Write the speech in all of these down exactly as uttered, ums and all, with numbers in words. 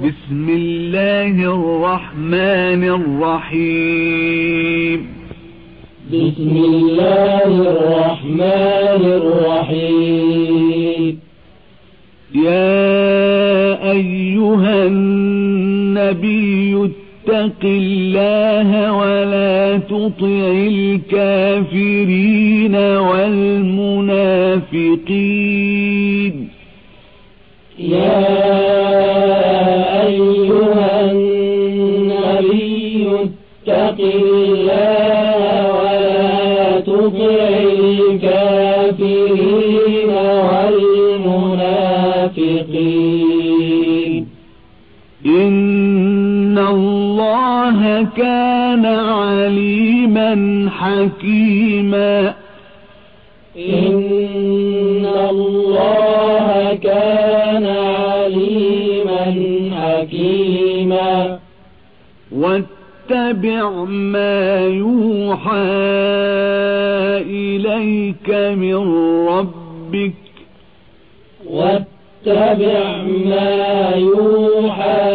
بسم الله الرحمن الرحيم بسم الله الرحمن الرحيم يا أيها النبي اتق الله ولا تطع الكافرين والمنافقين يا أيها النبي اتق الله ولا تطع الكافرين والمنافقين إن الله كان عليما حكيما إن الله كان عليما حكيما واتبع ما يوحى إليك من ربك واتبع ما يوحى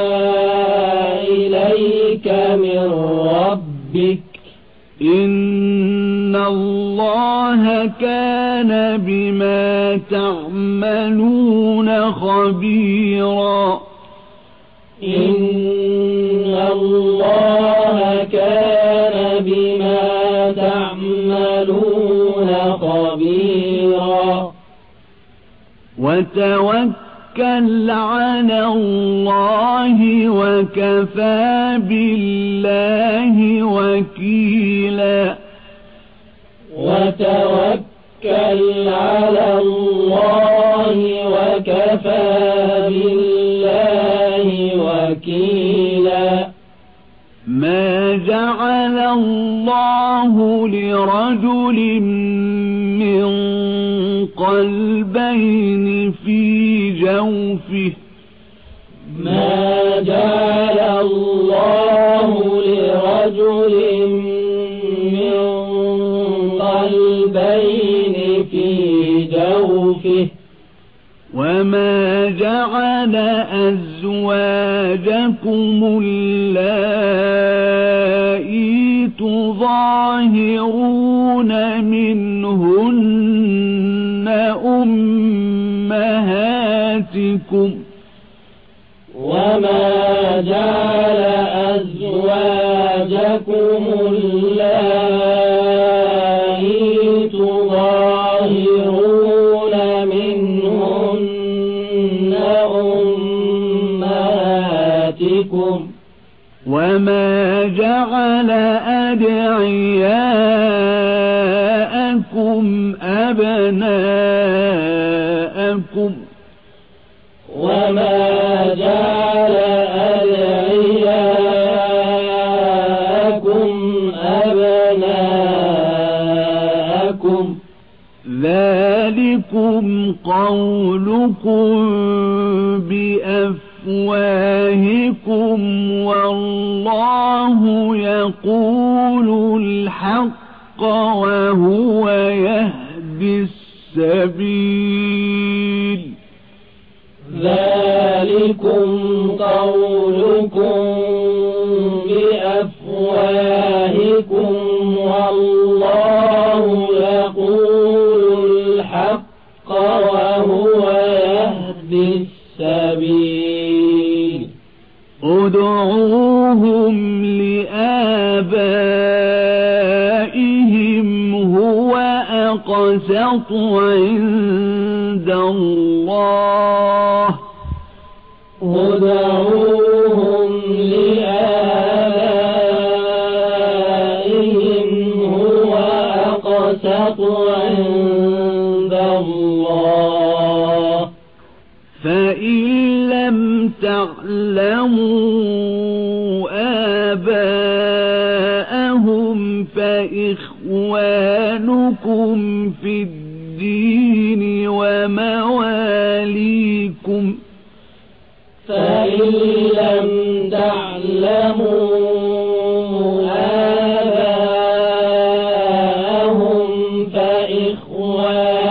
إليك من ربك إن الله كان بما تعملون خبيرا إن الله كان بما تعملون خبيرا وتوكل على الله وكفى بالله وكيلا وتوكل على الله وكفى بالله وكيلا ما جعل الله لرجل من قلبين في جوفه ما جعل الله لرجل من قلبين في جوفه وما جعل أزواجكم اللائي تظاهرون منهن أمهاتكم وما جعل أزواجكم اللائي تظاهرون منهن أمهاتكم وما جعل أدعياءكم أبناءكم وما جعل أدعياءكم أبناءكم ذلكم قولكم بأفواهكم والله يقول الحق وهو يهدي السبيل ذلكم قولكم بأفواهكم والله يقول الحق وهو يهدي السبيل ادعوهم لآبائهم هو أقسط عند الله ادعوهم لآبائهم هو أقسط عند الله فإن لم تعلموا آباءهم فإخوانكم في الدين ومواليكم فإن لم تعلموا آباءهم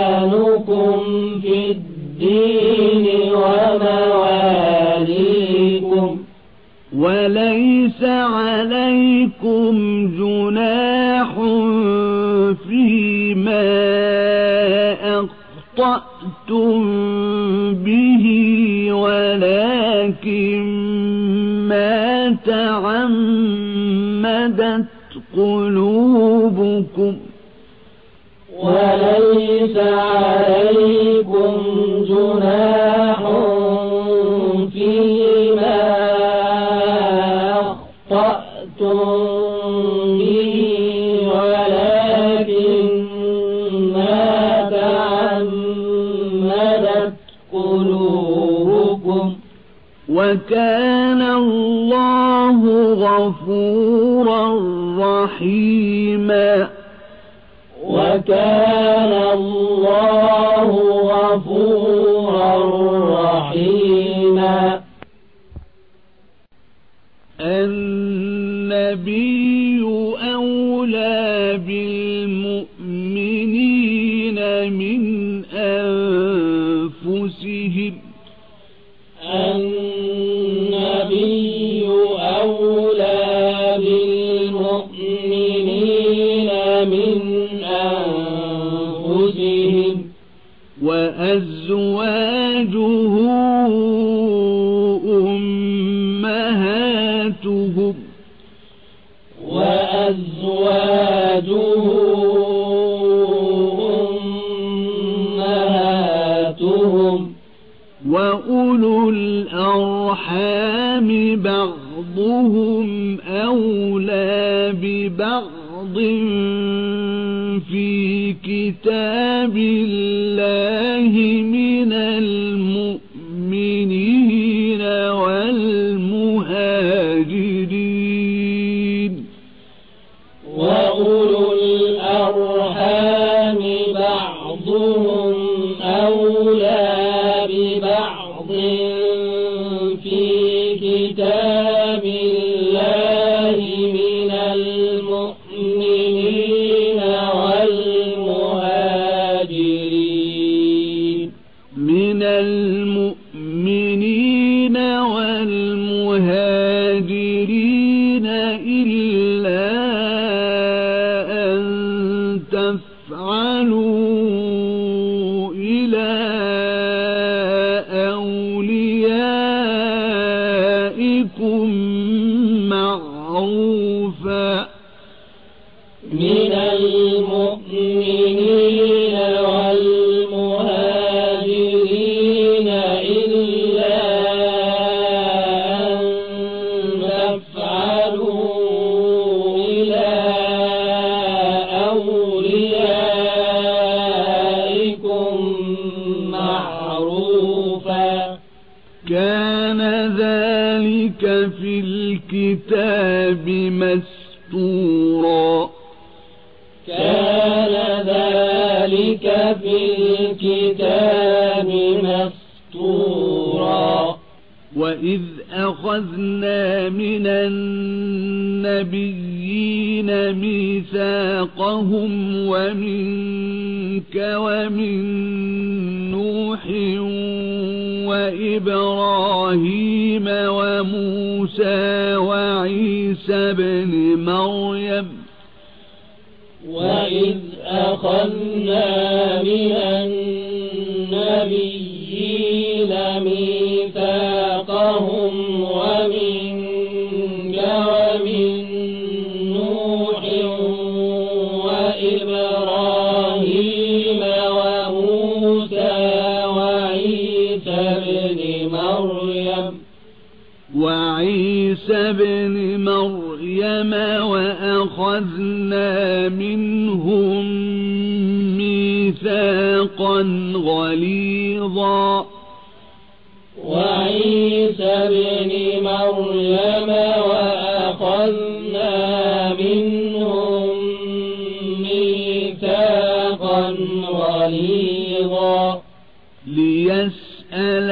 فإخوانكم في الدين ومواليكم وليس عليكم جناح فيما أخطأتم به ولكن ما تعمدت قلوبكم وليس عليكم جناح فيما أخطأتم به ولكن ما تعمدت قلوبكم وكان الله غفورا رحيما وكان الله غفورا رحيما النبي أولى بالمؤمنين من أنفسهم النبي أولى بالمؤمنين من أنفسهم وأزواجه أمهاتهم وأزواجه أمهاتهم وأولو الأرحام بعضهم أولى ببعض في كتاب الله من المؤمنين والمهاجرين وأولو الأرحام بعضهم أولى ببعض في كتاب الله من المؤمنين والمهاجرين من المؤمنين والمهاجرين إلا أن تفعلوا إلى أوليائكم معروفا من المؤمنين والمهاجرين إلا أن تفعلوا إلى أوليائكم معروفا كان ذلك في الكتاب مسطورا كان ذلك في الكتاب مسطورا وإذ أخذنا من النبيين ميثاقهم ومنك ومن نوح وإبراهيم وموسى وعيسى بن مريم وإذ أخذنا من النبيين ميثاقهم ومنك ومن نوح وإبراهيم وموسى وعيسى بن مريم وعيسى بن مريم وأخذنا منهم ميثاقا غليظا وعيسى بن مريم وأخذنا منهم ميثاقا غليظا ليسأل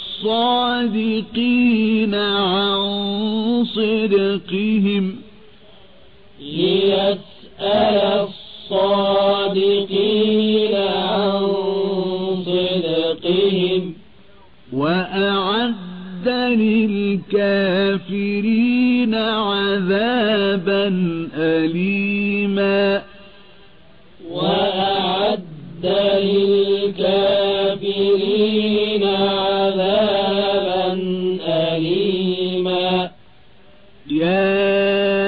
الصادقين عن صدقهم ليسأل الصادقين عن صدقهم وأعد للكافرين عذابا أليما وأعد للكافرين عذابا أليما يا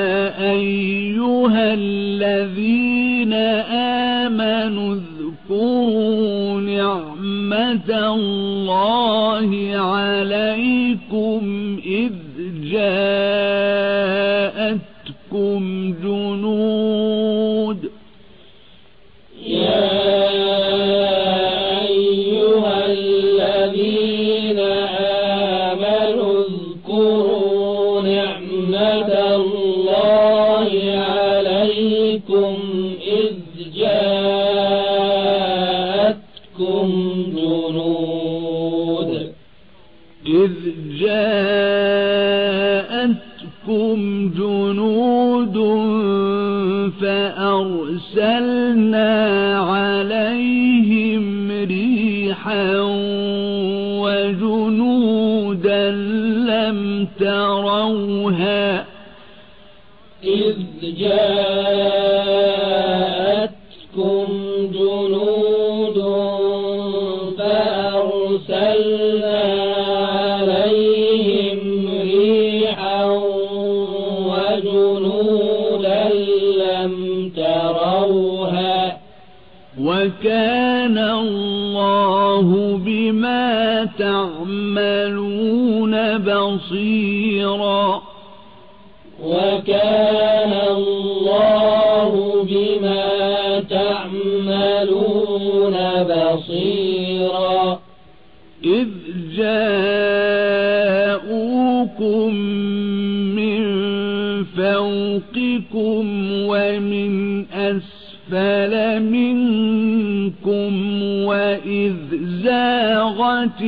أيها الذين آمنوا اذكروا نعمة الله عليكم إذ جاءتكم جنود يا أيها الذين آمنوا اذكروا نعمة الله عليكم إذ جاءتكم جنود إذ جاءتكم جنود فأرسلنا عليهم ريحا وجنودا لم تروها إذ جاءتكم جنود فأرسلنا عليهم ريحا وجنودا لم تروها وكان الله بما تعملون بصيرا وكان الله بما تعملون بصيرا إذ جاءوكم من فوقكم ومن أسفل منكم وإذ زاغت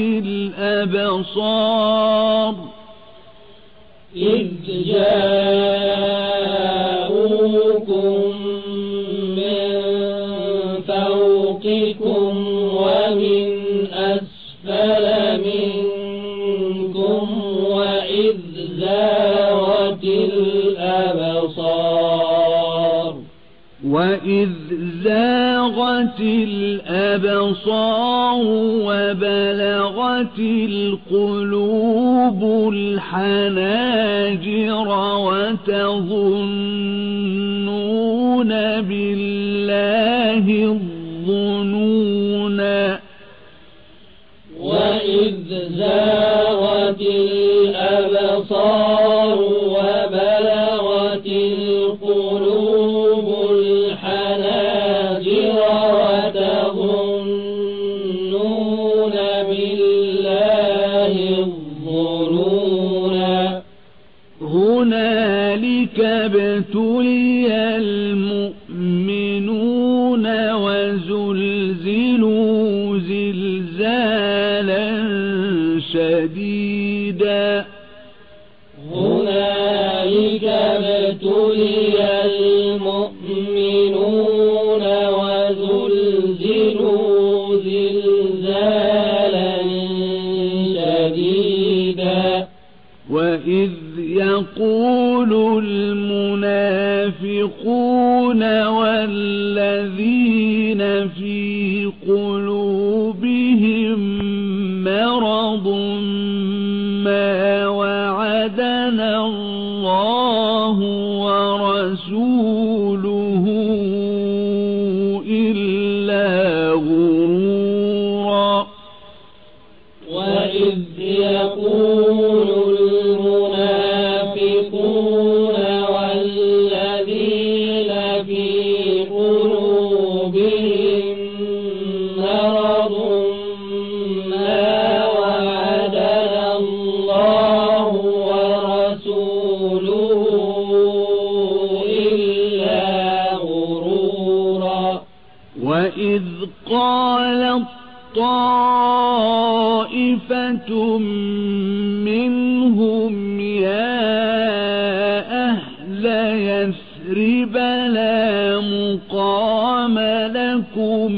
الأبصار إذ جاءوكم من فوقكم ومن أسفل منكم وإذ زاغت الأبصار وإذ زاغت الأبصار وبلغت القلوب الحناجر وتظنون بالله الظنونا وإذ زاغت الأبصار وبلغت القلوب الحناجر وتظنون بالله الظنونا هنالك ابتلي المؤمنون وزلزلوا زلزالا شديدا هنالك ابتلي المؤمنون وزلزلوا زلزالا شديدا وإذ يقول المنافقون والذين في قلوبهم مرض ما وعدنا الله ورسوله إلا غرورا وإذ يقول المنافقون والذين في قلوبهم مرض ما وعدنا الله ورسوله إلا غرورا وإذ قالت طائفة منهم يا أهل يثرب لا مقام لكم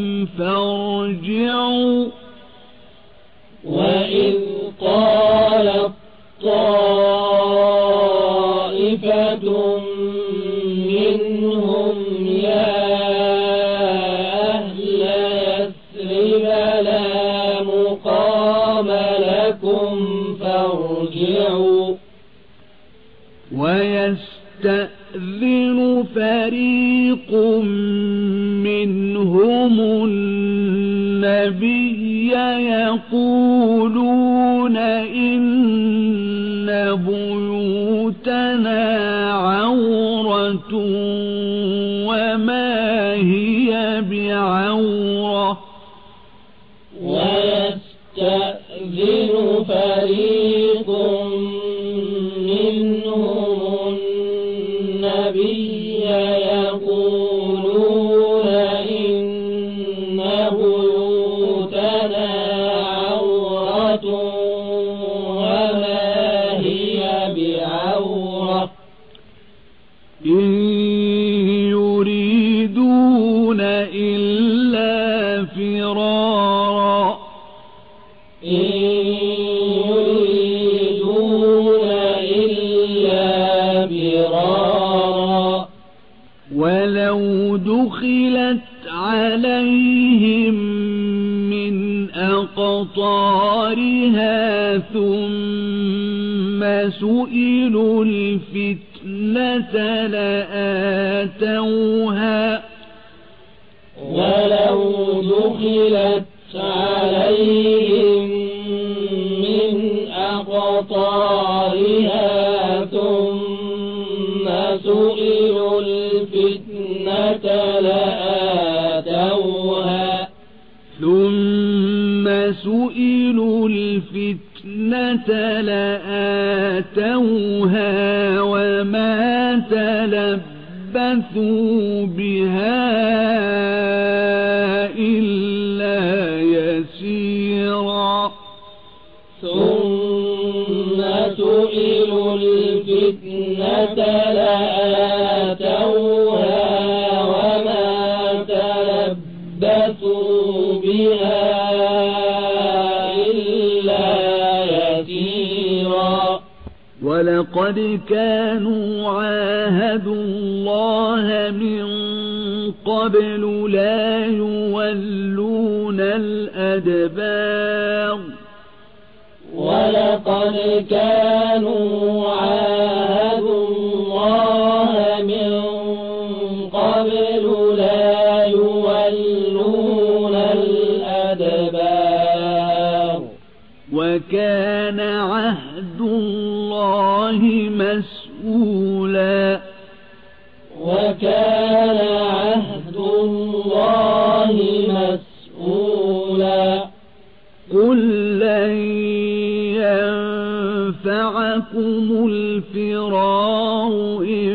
فارجعوا وإذ قالت طائفة منهم يا أهل يثرب لا مقام لكم فارجعوا ويستأذن فريق منهم النبي يقولون إن بيوتنا عورة وما هي بعورة ويستأذن فريق منهم النبي يقولون إن بيوتنا عورة وما هي بعورة إن يريدون إلا فرارا إن يريدون إلا فرارا ولو دخلت عليهم من أقطارها ثم سئلوا الفتنة لآتوها ولو دخلت عليهم من أقطارها ثم سئلوا الفتنة لآتوها ثم سئلوا الفتنة لآتوها وما تلبثوا بها إلا يسيرا ثم سئلوا الفتنة لآتوها وما تلبثوا بها إلا يسيرا ولقد كانوا عاهدوا الله من قبل لا يولون الأدبار ولقد كانوا عاهدوا الله من قبل لا يولون الأدبار وكان عهد الله مسؤولا وكان عهد الله مسؤولا قل لن ينفعكم الفرار إن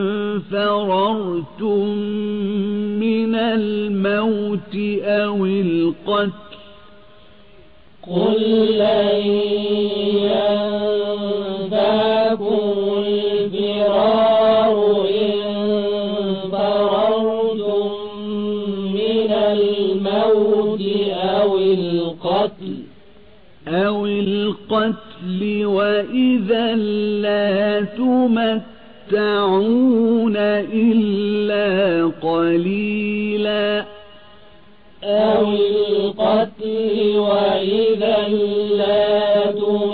فررتم من الموت أو القتل قل لن ينفعكم الفرار إن فررتم من الموت أو القتل أو القتل وإذا لا تمتعون إلا قليلا أو القتل وإذا لا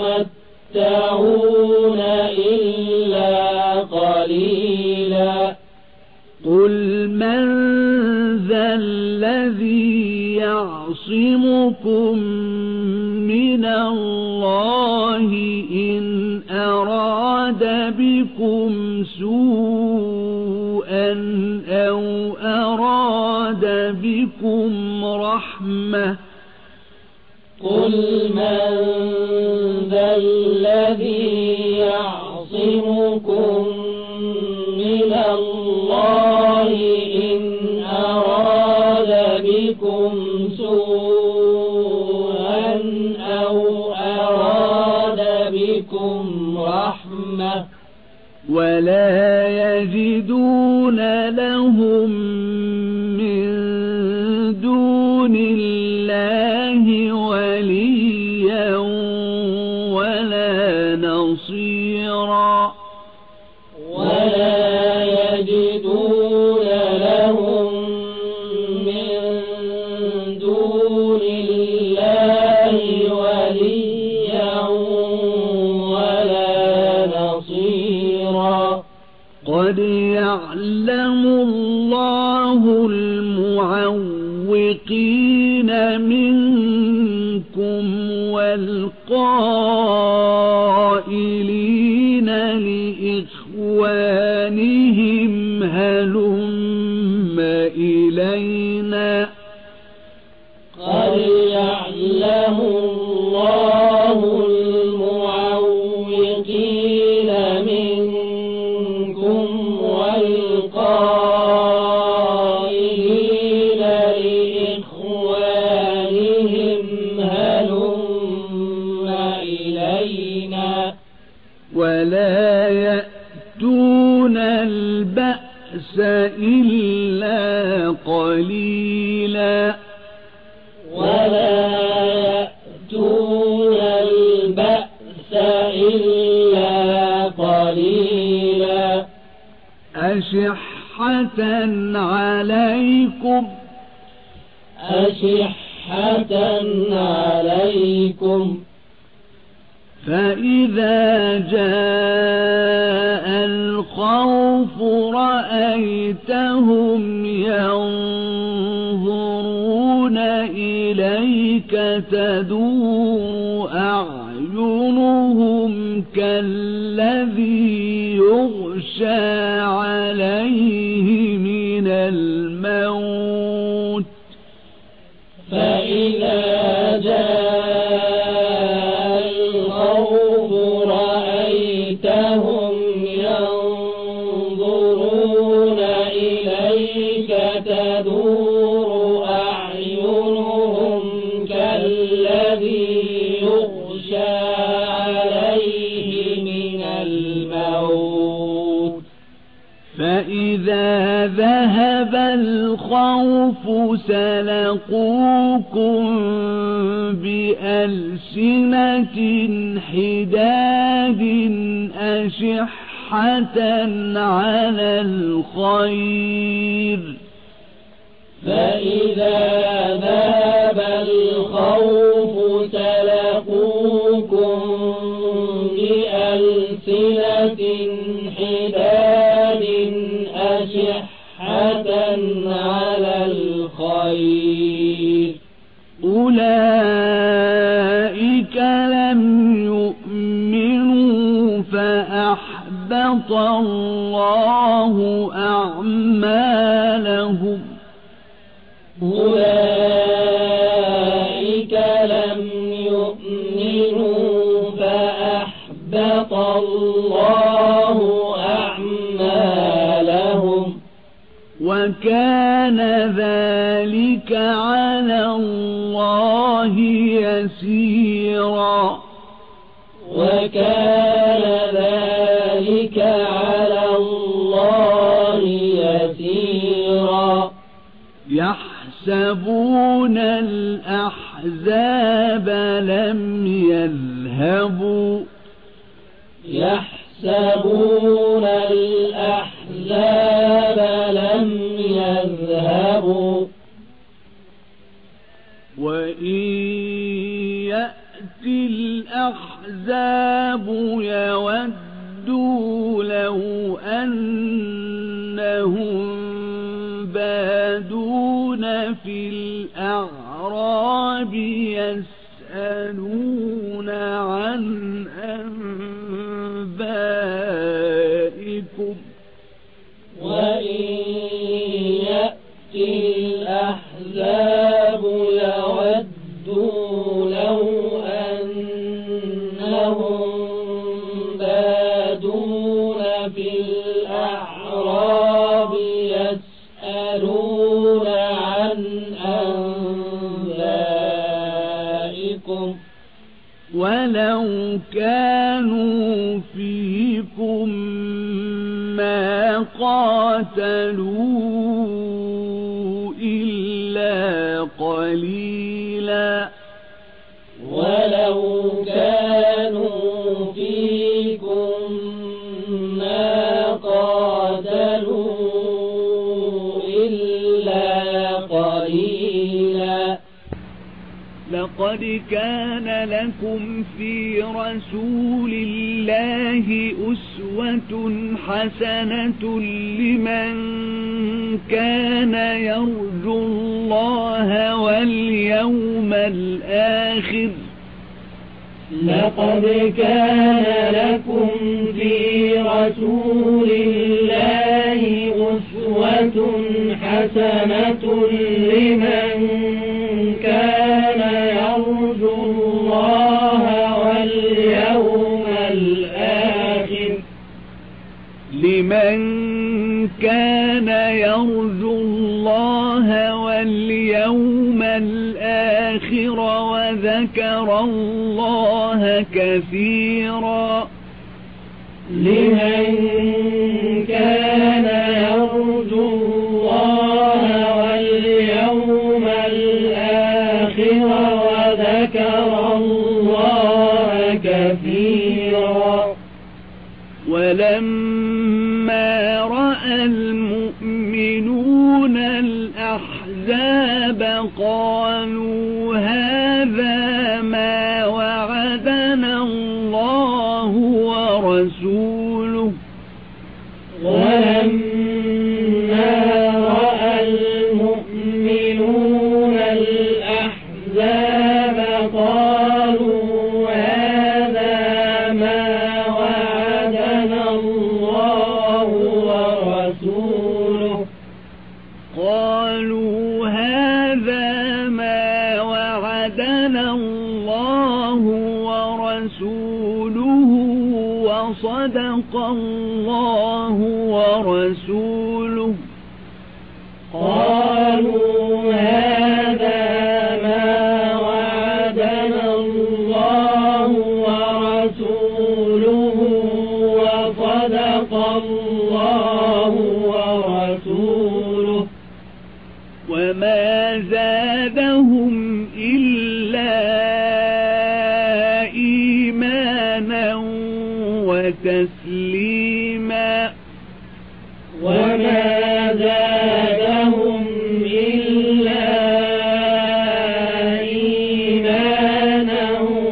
تمتعون إلا قليلا قل من ذا الذي يعصمكم من الله إن أراد بكم سوءا أو أراد بكم رحمة قل من ذا الذي يعصمكم من الله إن أراد بكم سوءا أو أراد بكم رحمة ولا يجدون لهم من دون الله وليا ولا نصيرا نصيرا ولا يجدون لهم من دون الله وليا ولا نصيرا قد يعلم الله المعوقين منكم والقائلين لإخوانهم هلم إلينا قد يعلم الله المعوقين منكم والقائلين لإخوانهم هلم إلينا ولا يأتون البأس إلا قليلا ولا يأتون البأس إلا قليلا أشحة عليكم أشحة عليكم فإذا جاء الخوف رأيتهم ينظرون إليك تدور أعينهم كالذي يغشى عليه من الموت فإذا جاء الخوف رأيتهم ينظرون إليك تدور أعينهم كالذي يغشى عليه من الموت فإذا ذهب الخوف سلقوكم بألسنة حداد أشحة على الخير فإذا ذهب الخوف سلقوكم بألسنة حداد أشحة على الخير أولئك لم يؤمنوا فأحبط الله أعمالهم أولئك لم يؤمنوا فأحبط الله أعمالهم وكان ذلك على الله يسيرا وكان ذلك على الله يسيرا يحسبون الأحزاب لم يذهبوا يحسبون الأحزاب لم يذهبوا وإن يأتي الأحزاب يودوا لو أنهم بادون في الأعراب يسألون عن أنبائكم وإن يأتي الأحزاب يودوا لو أنهم بادون في الأعراب يسألون عن أنبائكم ولو كانوا فيكم ما قاتلوا إلا قليلا ولو كانوا فيكم ما قاتلوا إلا قليلا لقد كان لكم في رسول الله أسوة حسنة لمن كان يرجو الله واليوم الآخر لقد كان لكم في رسول الله أسوة حسنة لمن كان يرجو الله واليوم الآخر لمن كان يرجو الله واليوم الآخر وذكر الله كثيرا لمن كان يرجو الله واليوم الآخر وذكر الله كثيرا ولما رأى المؤمنون الأحزاب قالوا هذا ما وعدنا الله ورسوله ولما رأى المؤمنون الأحزاب قالوا هذا ما وعدنا الله ورسوله قالوا هذا ما وعدنا الله ورسوله وصدق الله ورسوله قالوا هذا ما وعدنا الله ورسوله وصدق الله ورسوله وما زادهم إلا إيمانا وتسليما وما زادهم إلا إيمانا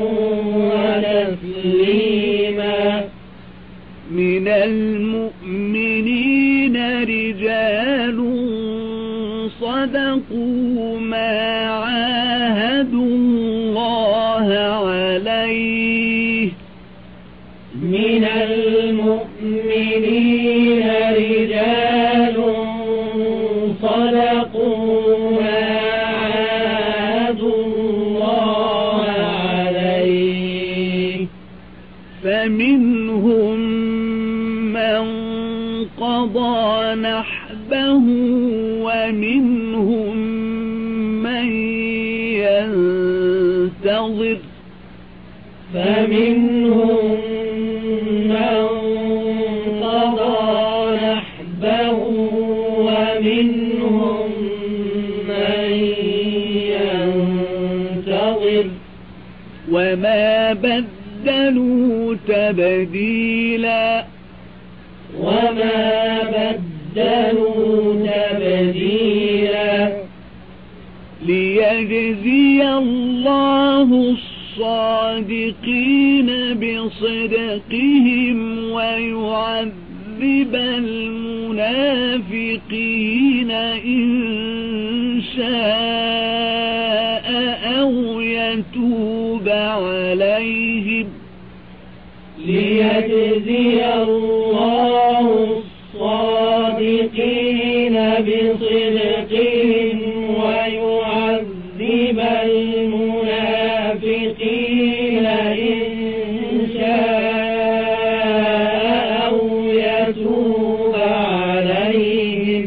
وتسليما من المؤمنين رجال صدقوا ما عاهدوا الله عليه من المؤمنين رجال صدقوا ما عاهدوا الله عليه فمنهم من قضى نحبه ومنهم من ينتظر فمنهم من قضى نحبه ومنهم من ينتظر وما بدلوا تبديلا وما بدلوا تبديلا ليجزي الله الصادقين بصدقهم ويعذب المنافقين إن شاء أو يتوب عليهم ليجزي الله الصادقين بصدقهم ويعذب المنافقين إن شاء أو يتوب عليهم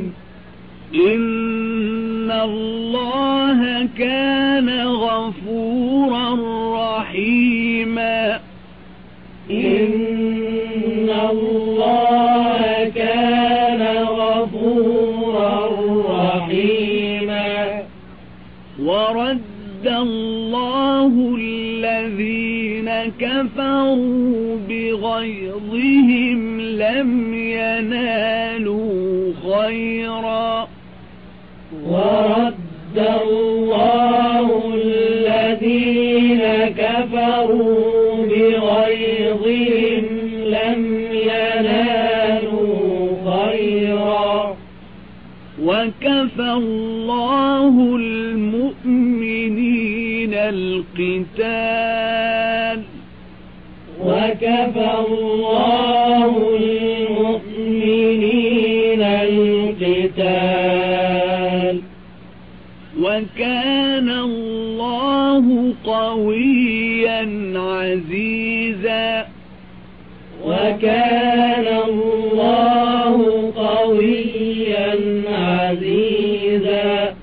إن الله كان غفورا رحيما إن الله كان غفورا رحيما ورد الله الذين كفروا بغيظهم غيظهم لم ينالوا خيرا ورد الله الذين كفروا بغيظهم لم ينالوا خيرا وكفى الله المؤمنين القتال وكفى الله المؤمنين القتال وكان الله قويا عزيزا وكان الله قويا عزيزا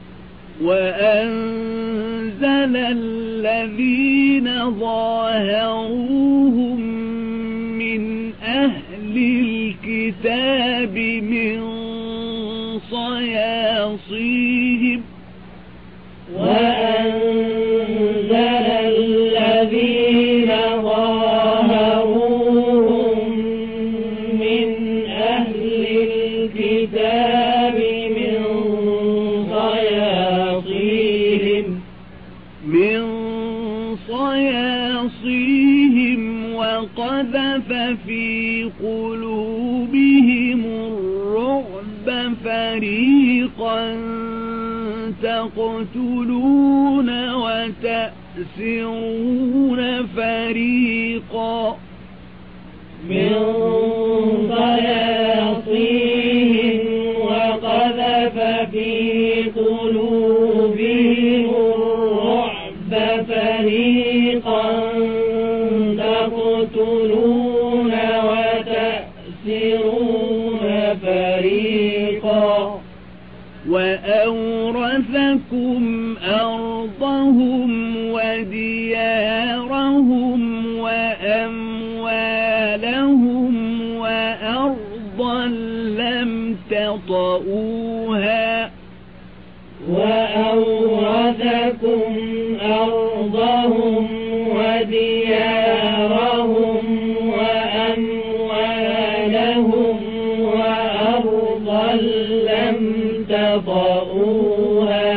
وأنزل الذين ظاهروهم من أهل الكتاب من صياصيهم وأنزل الذين ظاهروهم من أهل الكتاب من صياصيهم من صياصيهم وقذف في قلوبهم الرعب فريقا تقتلون وتأسرون فريقا من صياصيهم وقذف في قلوبهم الرعب فريقا تقتلون وتأسرون فريقا وأورثكم أرضهم وديارهم وأموالهم وأرضا لم تطئوها وأورثكم أرضهم وديارهم وأموالهم وأرضا لم تطئوها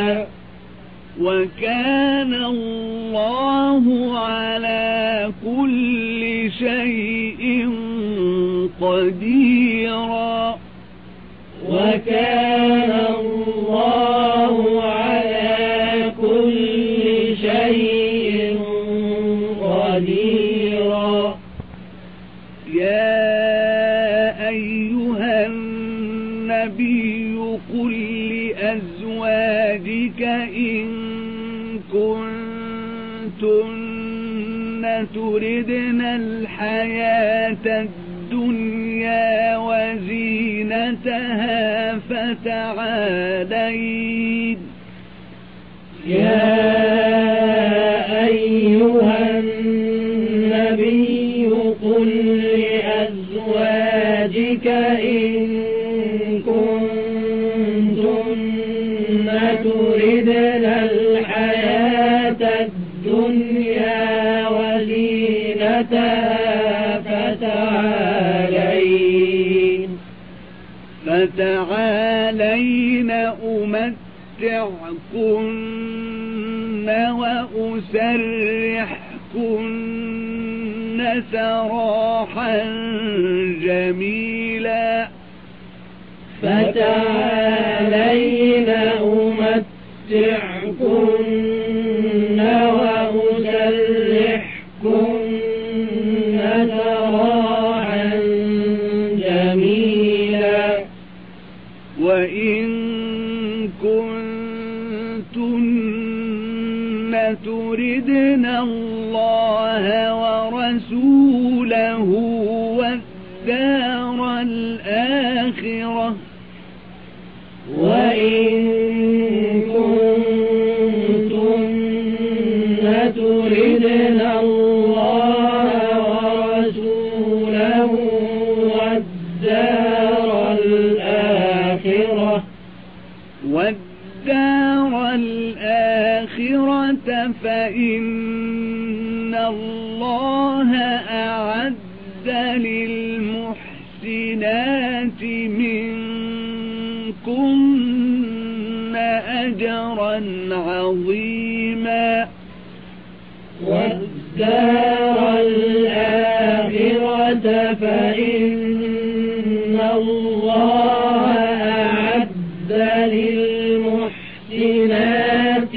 وكان الله على كل شيء قديرا وكان الله على كل شيء قديرا يا أيها النبي قل لأزواجك إن كنتن تردن الحياة الدنيا وزينتها فتعالين يا أيها النبي قل لأزواجك إن كنتن تردن الحياة الدنيا وزينتها فتعالين فتعالين أمتعكن وأسرحكن سراحا جميلا فتعالين أمتعكن وأسرحكن سراحا جميلا وإن كنتن تردن الله ورسوله والدار الآخرة وإن كنتن تردن الله ورسوله والدار الآخرة والدار الآخرة فإن الله أعد للمؤمنين المحسنات منكن أجرا عظيما والدار الآخرة فإن الله أعد للمحسنات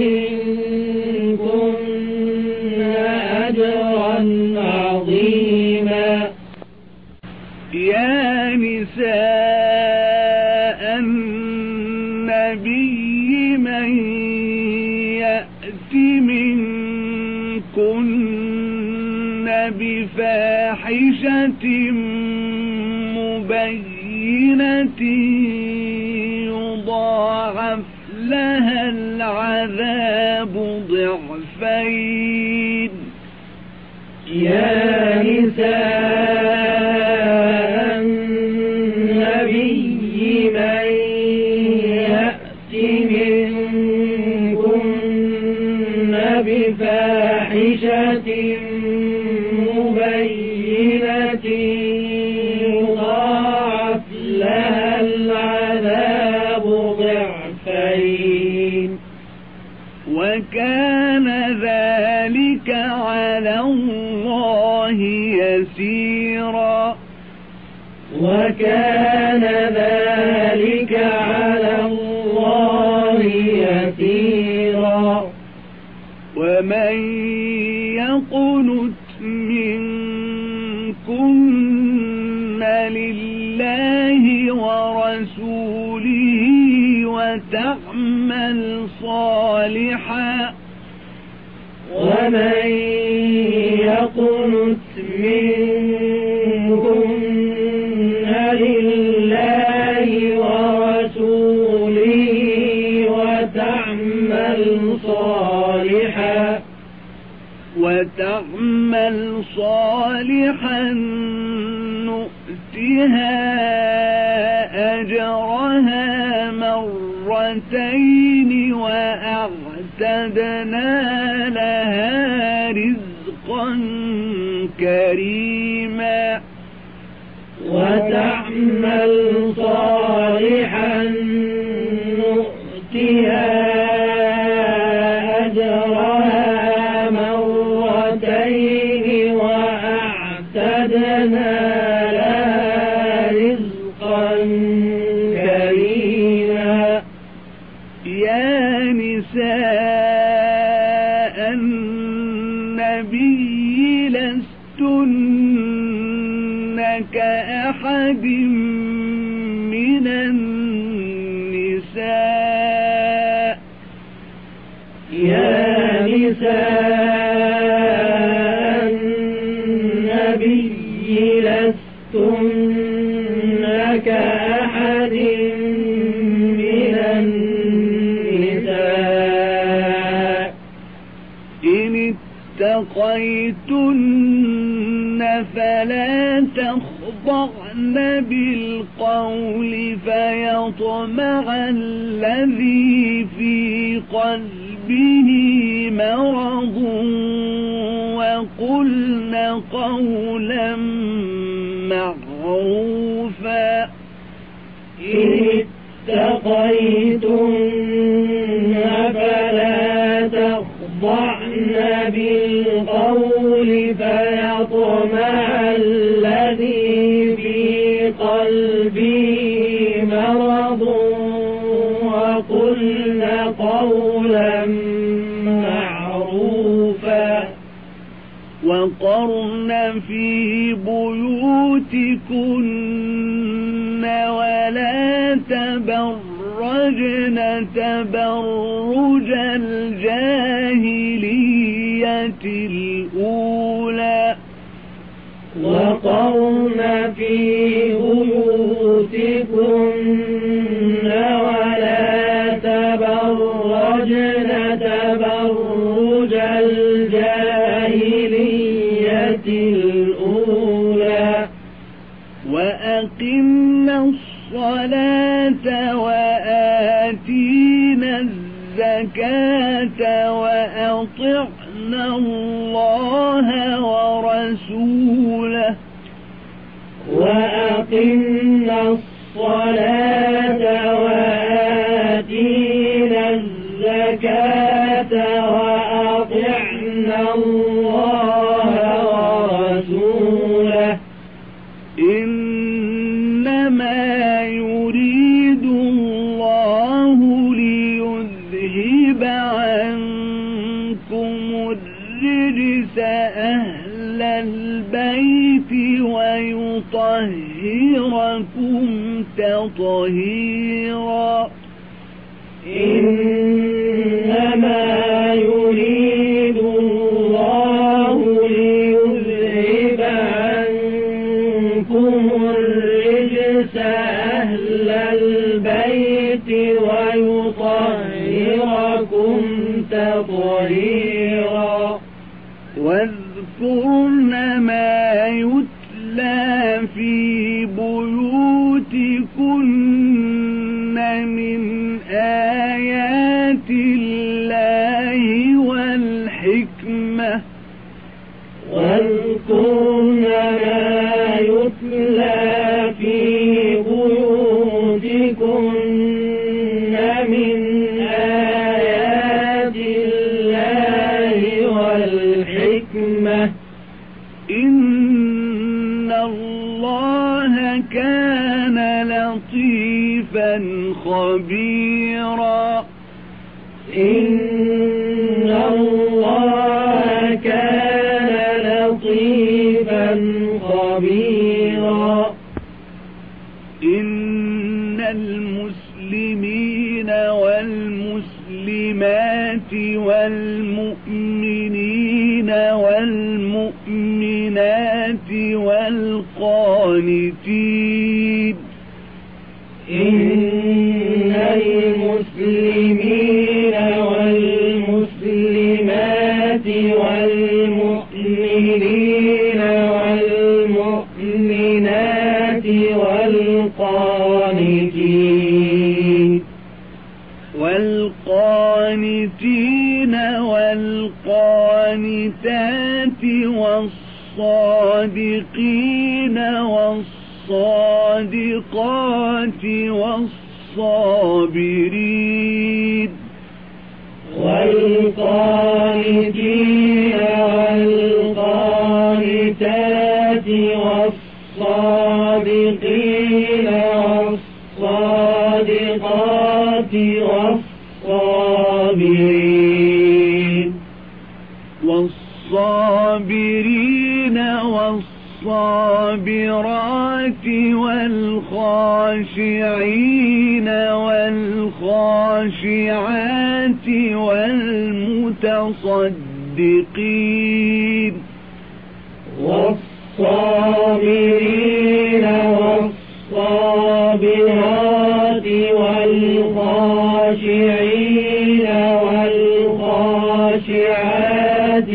منكن أجرا عظيما يا نساء النبي من يأت منكن بفاحشة مبينة يضاعف لها العذاب ضعفين يا نساء النبي من يأت منكن بفاحشة مبينة يضاعف لها العذاب ضعفين وكان ذلك على الله يسيرا وكان ذلك على الله يسيرا ومن يقنت منكن لله ورسوله وتعمل صالحا ومن يقنت منكن لله ورسوله وتعمل صالحا وتعمل صالحا نؤتها أجرها مرتين وأعتدنا لها رزقا كريما وتعمل صالحا نؤتها أجرها مرتين وأعتدنا لها رزقا كريما يا نساء النبي لستن كأحد من النساء يا نساء النبي لستن كأحد من النساء إن اتقيتن فلا تخضعن بالقول فيطمع الذي في قلبه مرض وقلن قولا معروفا إن اتقيتن فلا تخضعن بالقول فيطمع الذي في قلبه مرض وقلن قولا معروفا وقرن في بيوتكن ولا تبرجن تبرج الجاهلية الأولى وقرن في بيوتكن ولا تبرجن تبرج الجاهلية الأولى وأقمنا الصلاة وآتينا الزكاة وأطعنا الله ورسوله وأقمنا وأقمنا الصلاة وآتينا الزكاة وأطعنا الله ورسوله إنما يريد الله ليذهب عنكم الرجس أهل البيت ويطهركم تطهيرا إنما يريد الله ليذهب عنكم الرجس أهل البيت ويطهركم تطهيرا واذكرن ما يتلى في بيوتكن من آيات الله والحكمة واذكرن ما يتلى في بيوتكن من آيات الله والحكمة إن الله كان لطيفا خبيرا إن الله كان لطيفا خبيرا إن المسلمين والمسلمات والمؤمنين والمؤمنات والقانتين إن المسلمين والمسلمات والمؤمنين والمؤمنات والقانتين والقانتين والقانتات والصادقين والصادقات والصابرين والقانتين والقانتات والصادقين والصادقات والصابرين والصابرين والصابرات والخاشعين والخاشعات والمتصدقين والصابرين والصابرات والخاشعين والخاشعات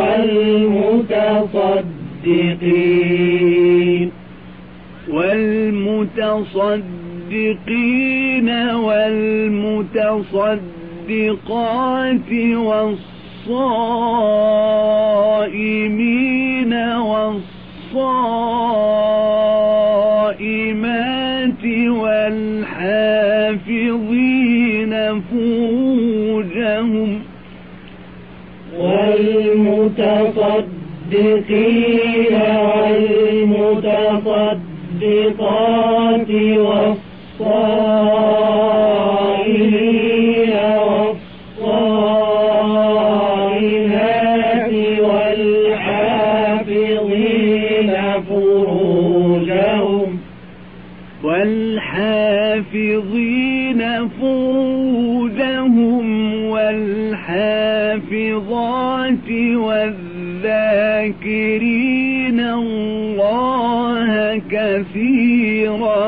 والمتصدقين والمتصدقين والمتصدقات والصائمين والصائمات والحافظين فروجهم والمتصدقين والمتصدقات والصائمين والصائمات والحافظين فروجهم والحافظين فروجهم والحافظات والذاكرين الله كثيرا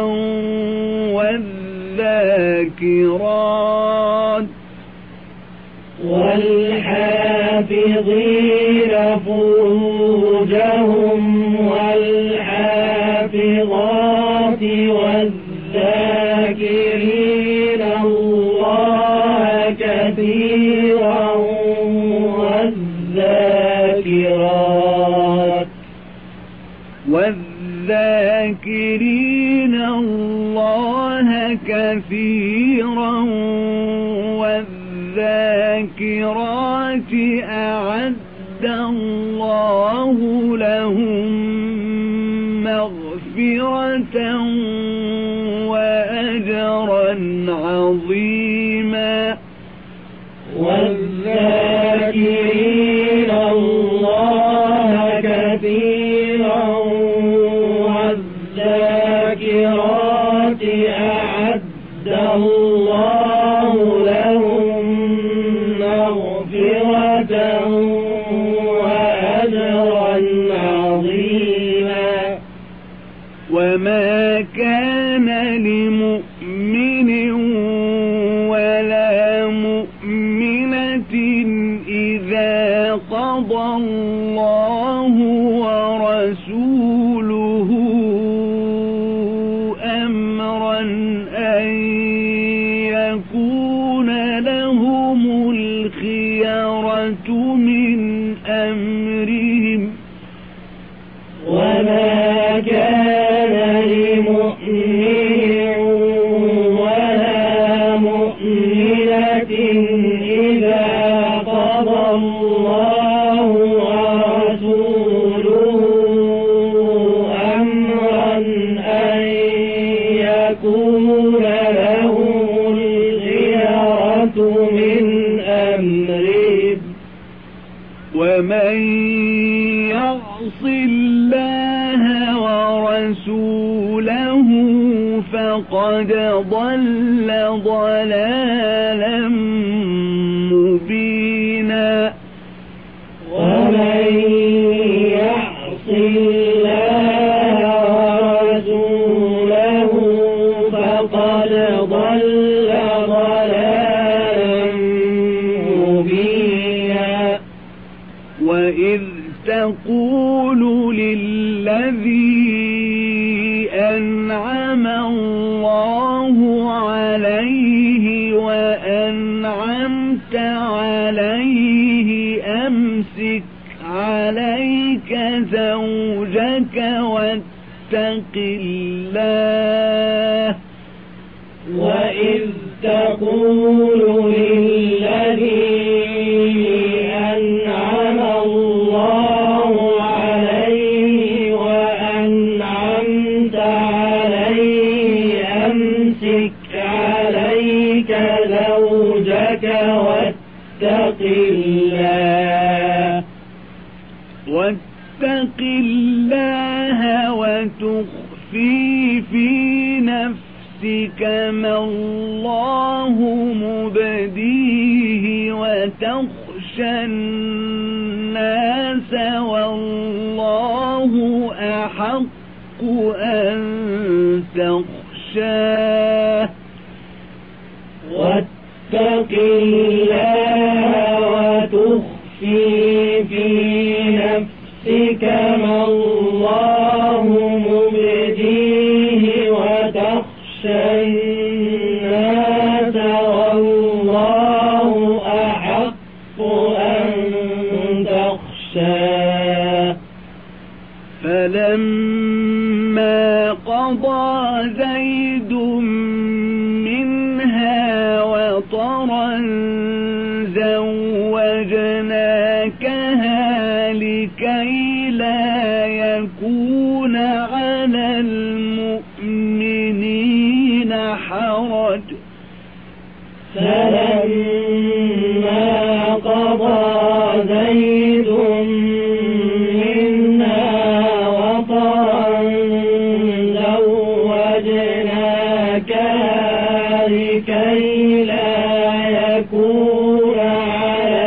والذاكرات والحافظين فروجهم والحافظات والذاكرين الله كثيرا والذاكرات والذاكرين والذاكرين الله كثيرا والذاكرات أعد الله لهم مغفرة وأجرا عظيما. والذاكرين الله كثيرا والذاكرات أعد الله لهم مغفرة وأجرا عظيما. وما كان لمؤمن ولا مؤمنة إذا قضى الله ورسوله أمرا أن يكون لهم الخيرة من أمرهم. وما كان لمؤمن ولا مؤمنة إذا قضى الله ورسوله أمرا أن يكون لهم الخيرة من أمرهم. ومن يعص الله ورسوله فقد ضل ضلالا مبينا. ومن يعص الله ورسوله فقد ضل ضلالا مبينا. وإذ تقول للذي أنعم الله عليه وأنعمت عليه أمسك عليك زوجك واتق الله. وإذ تقول للذي أنعم الله عليه وأنعمت عليه أمسك عليك زوجك واتق الله. واتق الله وتخفي في نفسك ما الله مبديه وتخشى الناس والله أحق أن تخشاه. واتق الله وتخفي في نفسك ما الله مبديه وتخشى الناس والله أحق أن تخشاه. فلما قضى زيد منها وطرا زوجناكها لكي لا يكون على المؤمنين حرج. فلما قضى زيد منها وطرا زوجناكها لكي لا يكون على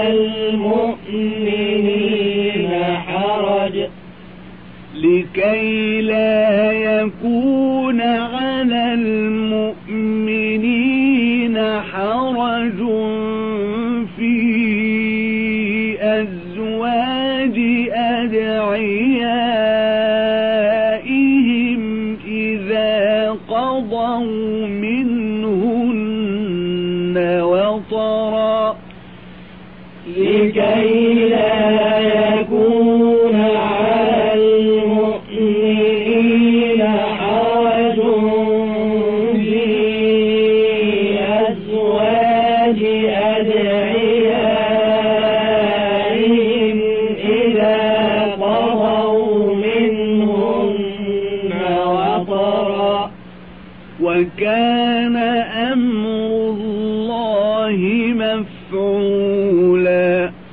المؤمنين حرج لكي لا يكون على المؤمنين حرج في أزواج أدعيائهم إذا قضوا منهن وطرا. لكي لا يكون على المؤمنين حرج وكان أمر الله مفعولا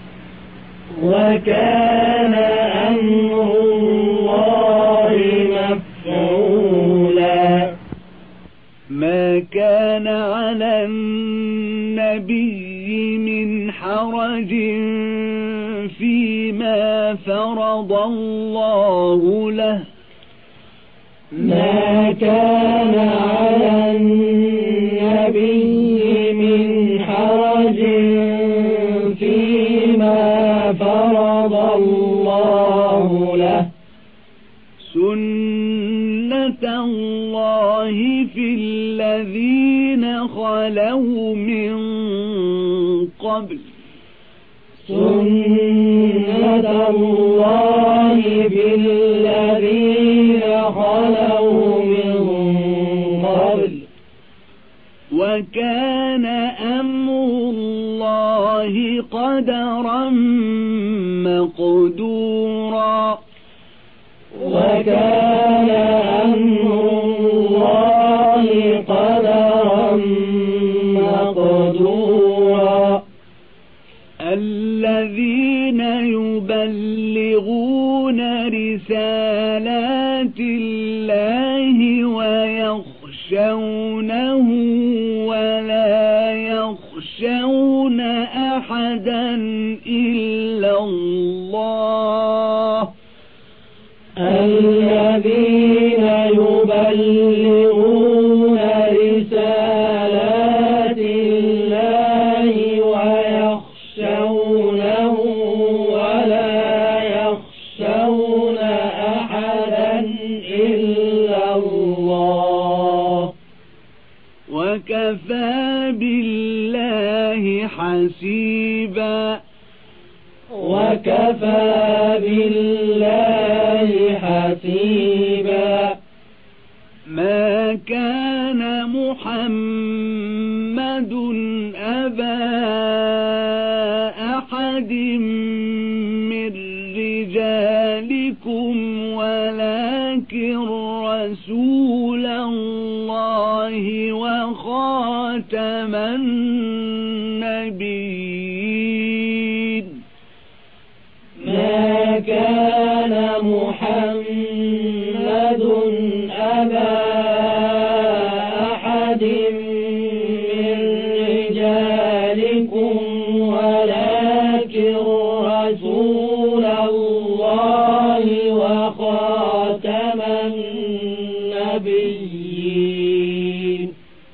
وكان أمر الله مفعولا ما كان على النبي من حرج فيما فرض الله له ما كان على النبي من حرج فيما فرض الله له سنة الله في الذين خلوا من قبل سنة الله بالذين خلوا من قبل وكان أمر الله قدرا مقدورا وكان أمر الله قدرا مقدورا الذين يبلغون رسالات الله ويخشونه ولا يخشون أحدا إلا الله الذين يبلغون رسالات الله ويخشونه ولا يخشون أحدا إلا الله وكفى بالله حسيبا وكفى بالله حسيبا ما كان محمد أبا أحد من رجالكم ولكن رسول الله وخاتم النبيين ما كان محمد أبا أحد من رجالكم ولكن رسول الله وخاتم النبيين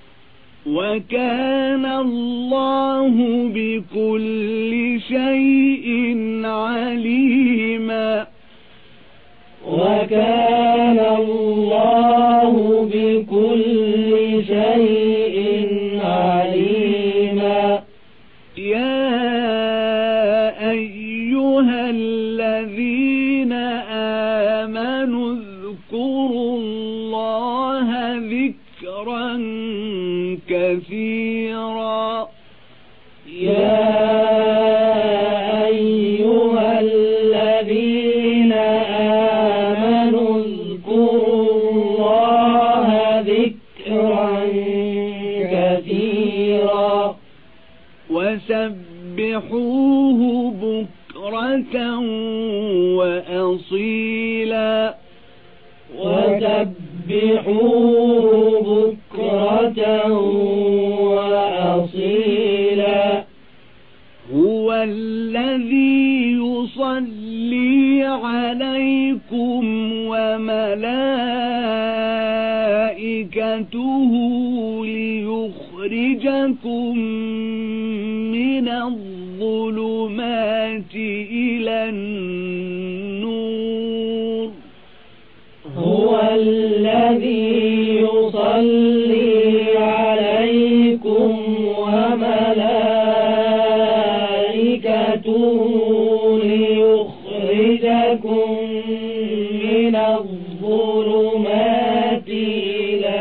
وكان الله بكل شيء عليما وكان الله بكل شيء عليما يا أيها الذين آمنوا اذكروا الله ذكرا كثيرا يا أيها الذين آمنوا اذكروا الله ذكرا كثيرا وسبحوه بكرة وأصيلا وسبحوه بكرة وأصيلا هو الذي يصلي عليكم وملائكته ليخرجكم من الظلمات إلى النور هو الذي يصلي عليكم وملائكته ليخرجكم من الظلمات إلى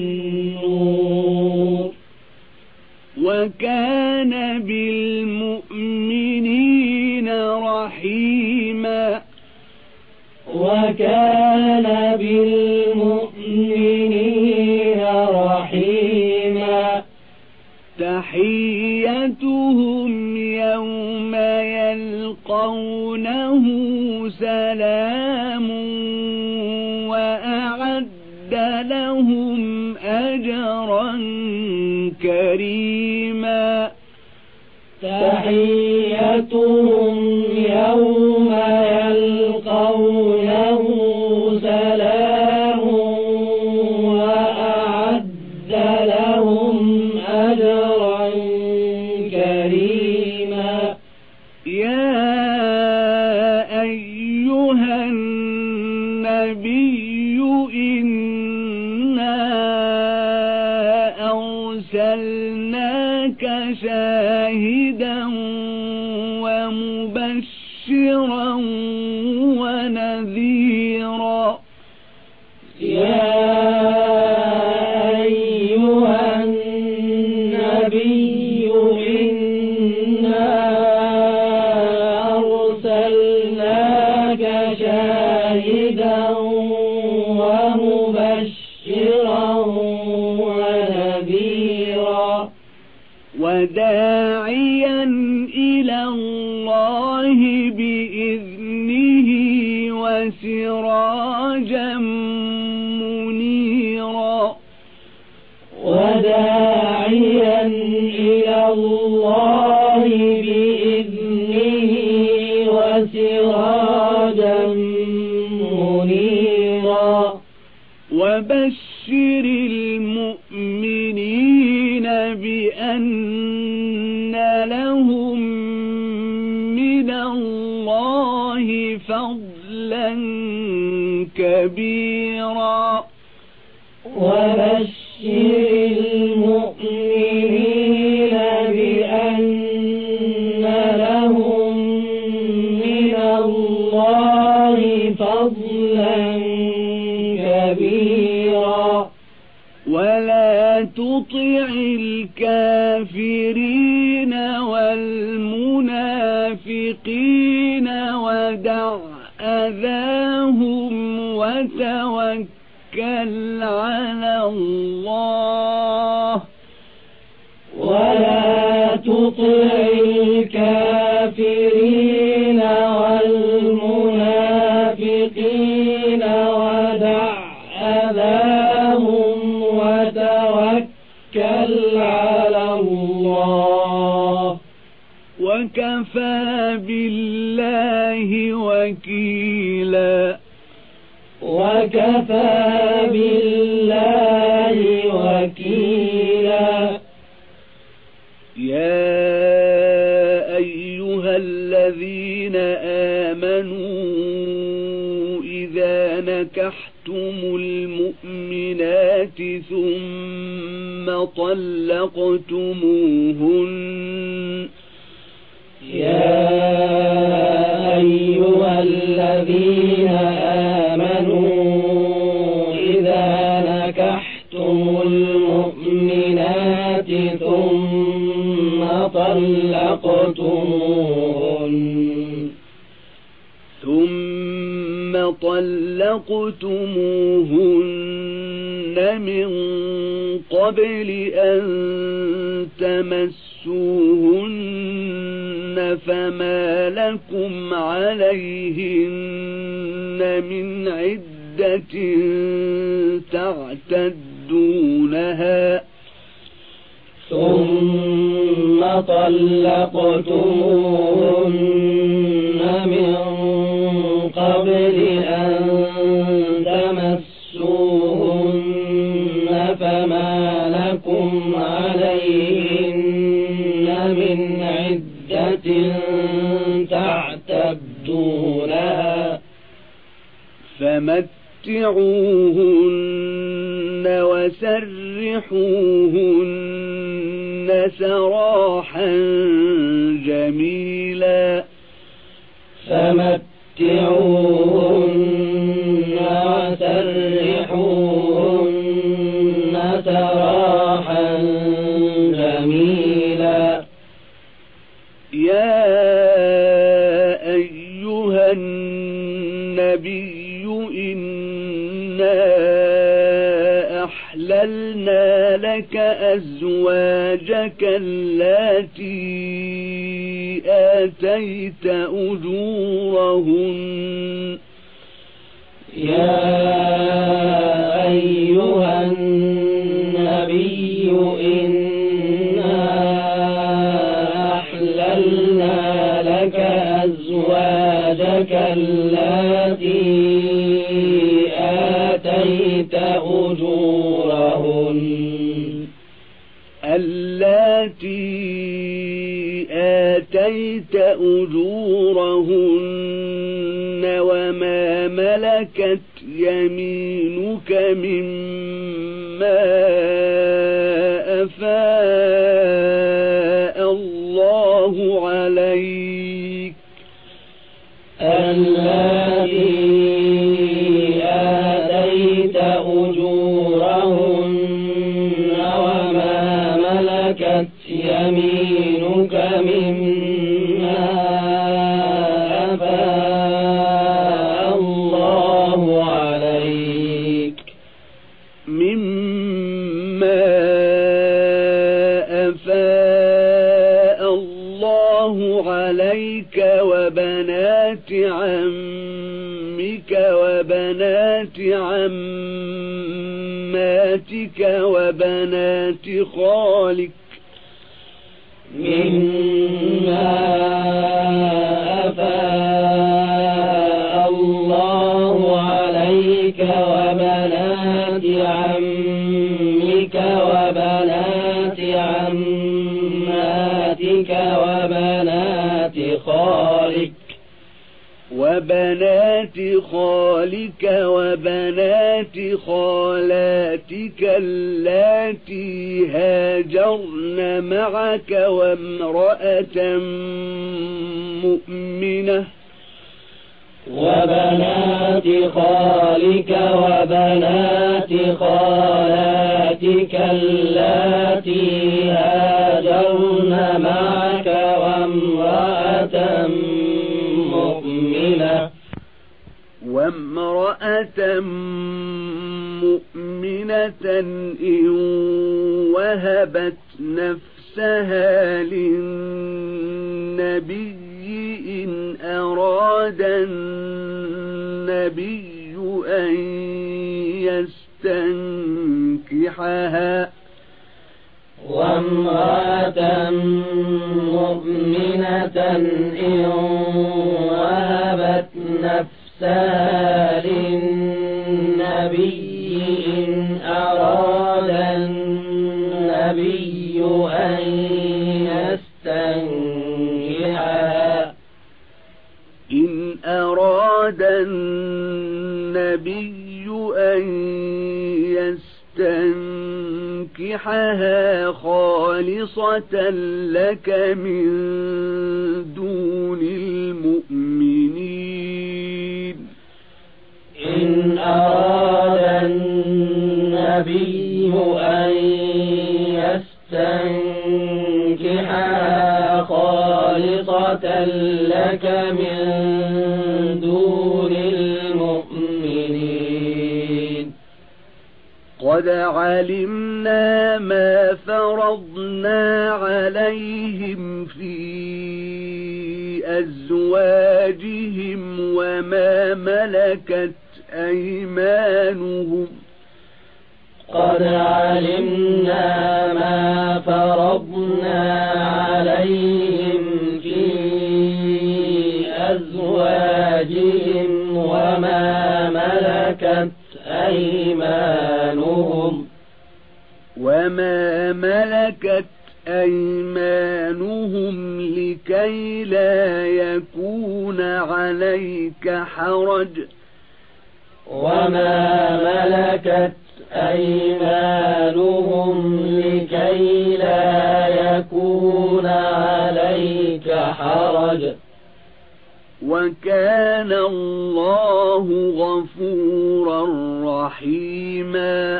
النور وكان بالمؤمنين رحيما لهم أجرا كريما تحيتهم يوم يلقونه سلام وأعد لهم أجرا كريما يا أيها النبي إنا أرسلناك شاهدا ومبشرا ونذيرا يا أيها النبي إنا أرسلناك شاهدا ومبشرا ونذيرا وداعيا إلى الله بإذنه وسراجا منيرا وداعيا إلى الله بإذنه وسراجا منيرا وبشر المؤمنين بأن لهم من الله فضلا كبيرا وبشر المؤمنين بأن لهم من الله فضلا كبيرا ولا تطع الكافرين والمنافقين ودع أذاهم وتوكل على الله ولا تطع الكافرين والمنافقين ودع أذاهم وتوكل على الله وكفى بالله وكيلا وكفى بالله وكيلا يا أيها الذين آمنوا إذا نكحتم المؤمنات ثم طلقتموهن يا أيها الذين آمنوا إذا نكحتم المؤمنات ثم طلقتموهن ثم طلقتموهن من قبل أن تمسوهن فما لكم عليهن من عدة تعتدونها ثم طلقتموهن من قبل أن تمسوهن فما لكم عليهن من عدة تعتدونها فمتعوهن وسرحوهن سراحا جميلا فمتعوهن وسرحوهن سراحا جميلا يا أيها النبي إنا أحللنا لك أزواجك اللاتي آتيت أجورهن يا أيها النبي إنا أحللنا لك أزواجك اللاتي آتيت أجورهن اللاتي آتيت أجورهن وما ملكت يمينك مما أفاء الله عليك اللاتي آتيت أجورهن وما ملكت يمينك مما أفاء الله عليك مما أفاء الله عليك وبنات عمك وبنات عماتك وبنات خالك مما أفاء الله عليك وبنات عمك وبنات عماتك وبنات خالك وبنات خالك وبنات خالاتك اللاتي هاجرن معك وامرأة مؤمنة وبنات خالك وبنات خالاتك اللاتي هاجرن معك وامرأة مؤمنة وامرأة مؤمنة إن وهبت نفسها للنبي إن أراد النبي أن يستنكحها وامرأة مؤمنة إن وهبت نفسها للنبي إن أراد النبي أن يستنكحها إن أراد النبي أن يستنكحها خالصة لك من دون المؤمنين إن أراد النبي أن يستنكحها خالصة لك من دون المؤمنين قد علمنا ما فرضنا عليهم في أزواجهم وما ملكت أيمانهم قد علمنا ما فرضنا عليهم في أزواجهم وما ملكت أيمانهم وما ملكت أيمانهم لكي لا يكون عليك حرج وما ملكت أيمانهم لكي لا يكون عليك حرج وكان الله غفورا رحيما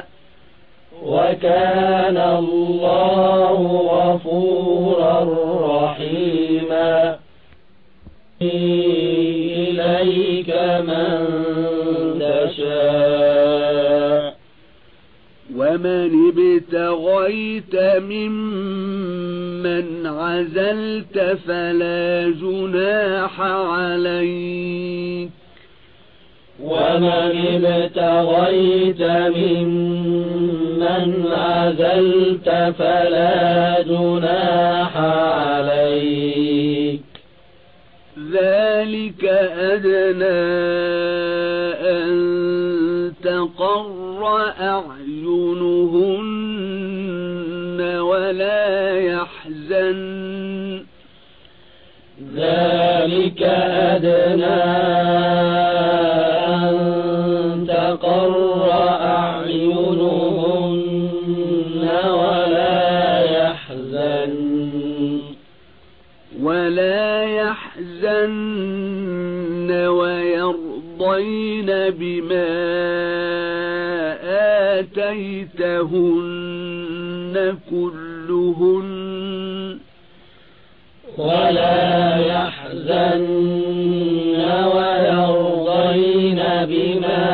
وكان الله غفورا رحيما إليك من تشاء ومن ابتغيت ممن عزلت فلا جناح عليك ومن ابتغيت ممن عزلت فلا جناح عليك ذلك أدنى أن تقر أعينهن ولا يحزن ذلك أدنى أن تقر أعينهن ولا يحزن ولا يحزن ويرضين بما آتيتهن كلهن ولا يحزن ويرضين بما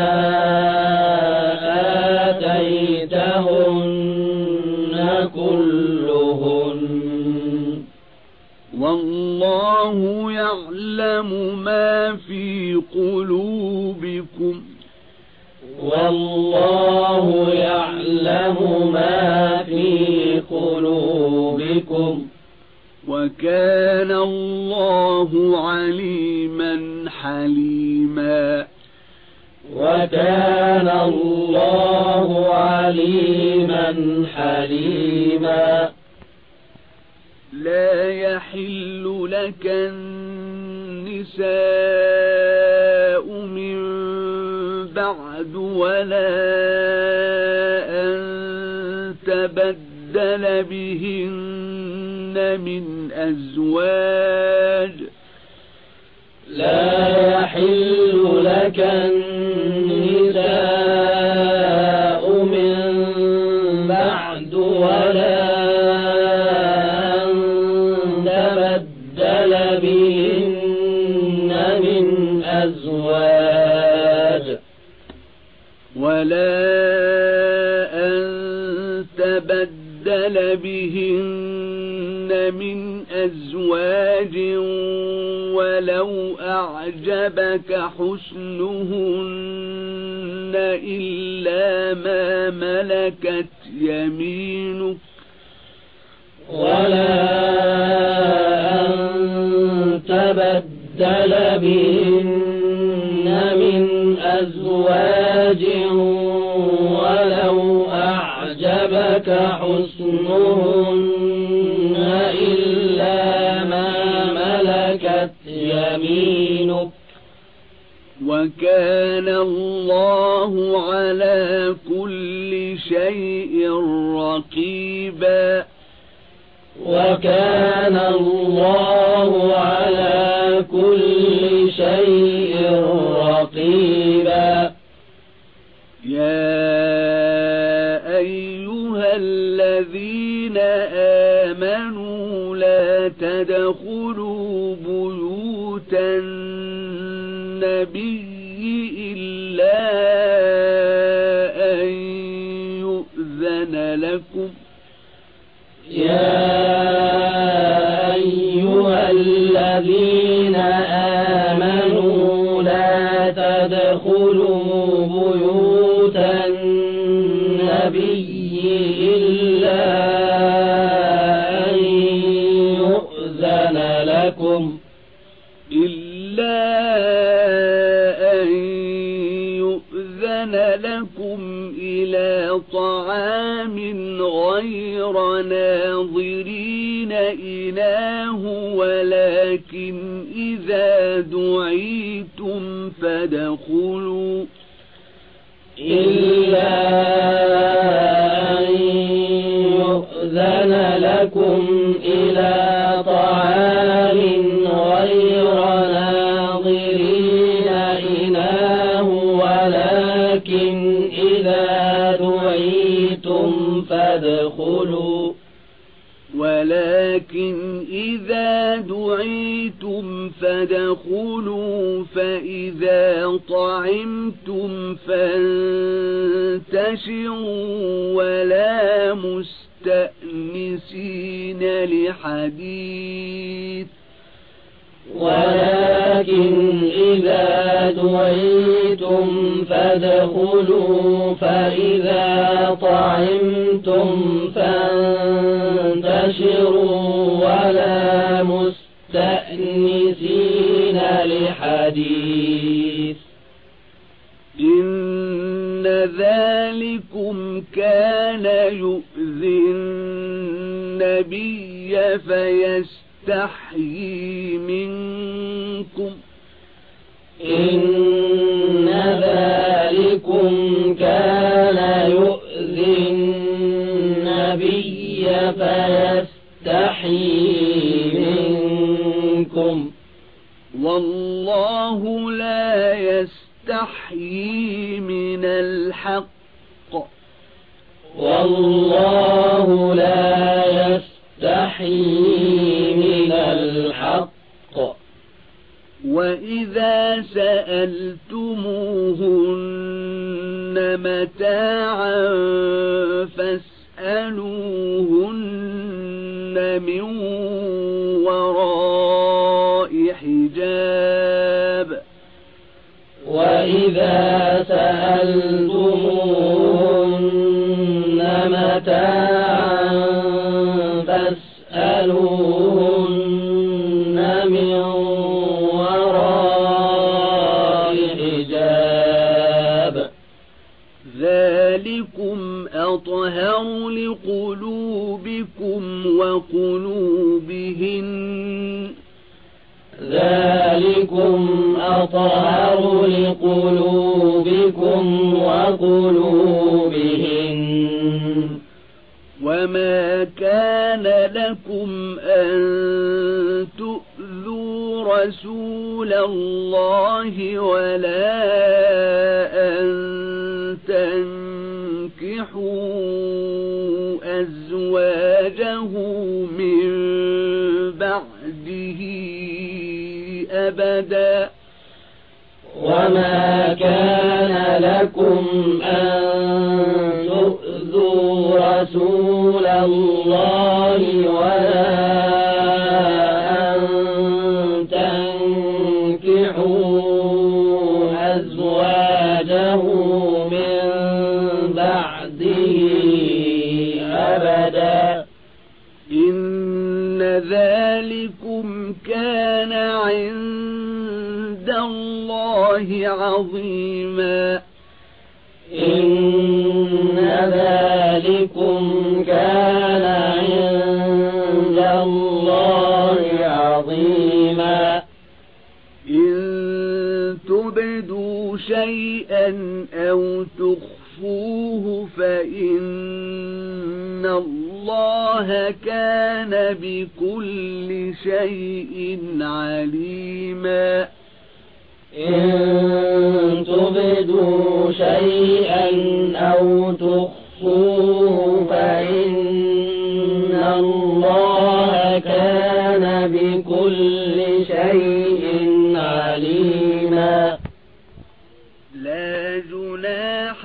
آتيتهن كلهن والله يعلم ما في قلوبكم والله يعلم ما في قلوبكم وكان الله عليما حليما وكان الله عليما حليما لا يحل لك النساء من بعد ولا أن تبدل بهن من أزواج لا يحل لك النساء من بعد ولا أن تبدل بهن من أزواج ولا أن تبدل بهن من أزواج ولو أعجبك حسنهن إلا ما ملكت يمينك ولا أن تبدل بهن من أزواج ولو أعجبك حسنهن إلا ما ملكت يمينك وكان الله على كل شيء رقيبا وكان الله على كل شيء رقيبا يا أيها الذين آمنوا لا تدخلوا بيوت النبي إلا أن يؤذن لكم يا أيها الذين آمنوا لا تدخلوا بيوت النبي إلا أن يؤذن لكم إلا أن يؤذن لكم إلى طعام غير ناظرين إناه ولكن إذا دعيتم فادخلوا إلا أن يؤذن لكم إلى طعام غير ناظرين إناه ولكن إذا دعيتم فادخلوا ولكن إذا دعيتم فادخلوا فإذا طعمتم فانتشروا ولا مستأنسين لحديث ولكن إذا دعيتم فادخلوا فإذا طعمتم فانتشروا ولا مستأنسين لحديث إن ذلكم كان يؤذي النبي فيستحيي منكم إن ذلكم كان يؤذي النبي فيستحيي منكم والله لا يستحيي من الحق والله لا يستحيي من الحق وإذا سألتموهن متاعا فاسألوهن من وراء حجاب وإذا سألتموهن متاعا فاسألوهن من وراء حجاب ذلكم أطهر لقلوبكم وقلوبهن ذلكم أطهر لقلوبكم وقلوبهن وما كان لكم أن تؤذوا رسول الله ولا أن تنكحوا أزواجه من بعده أبدا وما كان لكم أن تؤذوا رسول الله ولا أن تنكحوا أزواجه من بعده أبدا إن ذلكم كان عند الله عظيما إن ذلكم كان عند الله عظيما إن تبدوا شيئا أو تخفوه فإن الله كان بكل شيء عليما إن تبدوا شيئا أو تخفوه فإن الله كان بكل شيء عليما لا جناح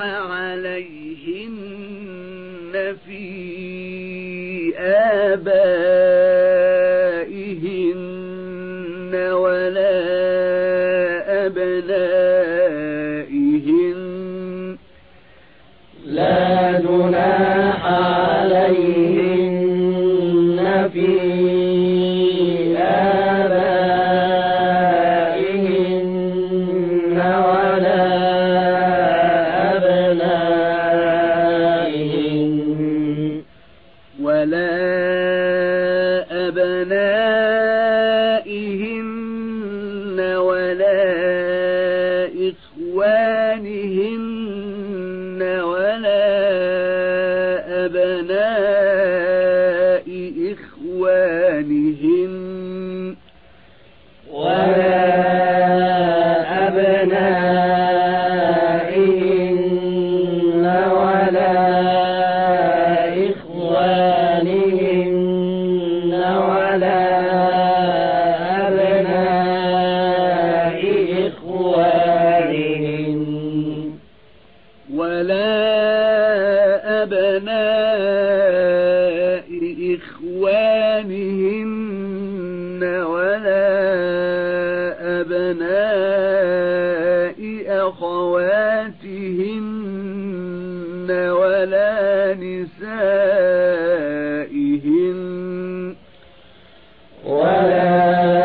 عليهن في آبائهن ولا أبنائهن لا جناح عليهن في آبائهن ولا أبنائهن ولا أبنائهن ولا إخوانهن ولا أبناء إخوانهن ولا أبنائهن ولا إخوانهن ولا أبناء إخوانهن ولا أبناء إخوانهن ولا نسائهن ولا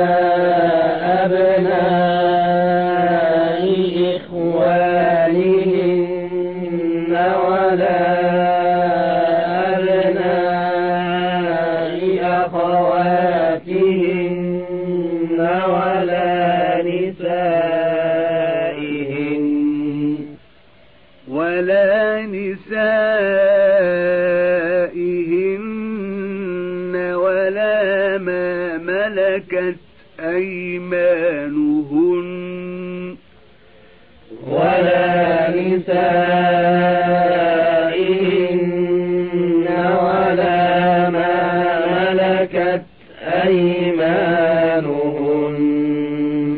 أبناء إخوانهن ولا أبناء أخواتهن ولا نسائهن ولا نسائهن ولا ما ملكت أيمانهن ولا نسائهن ولا ما ملكت أيمانهن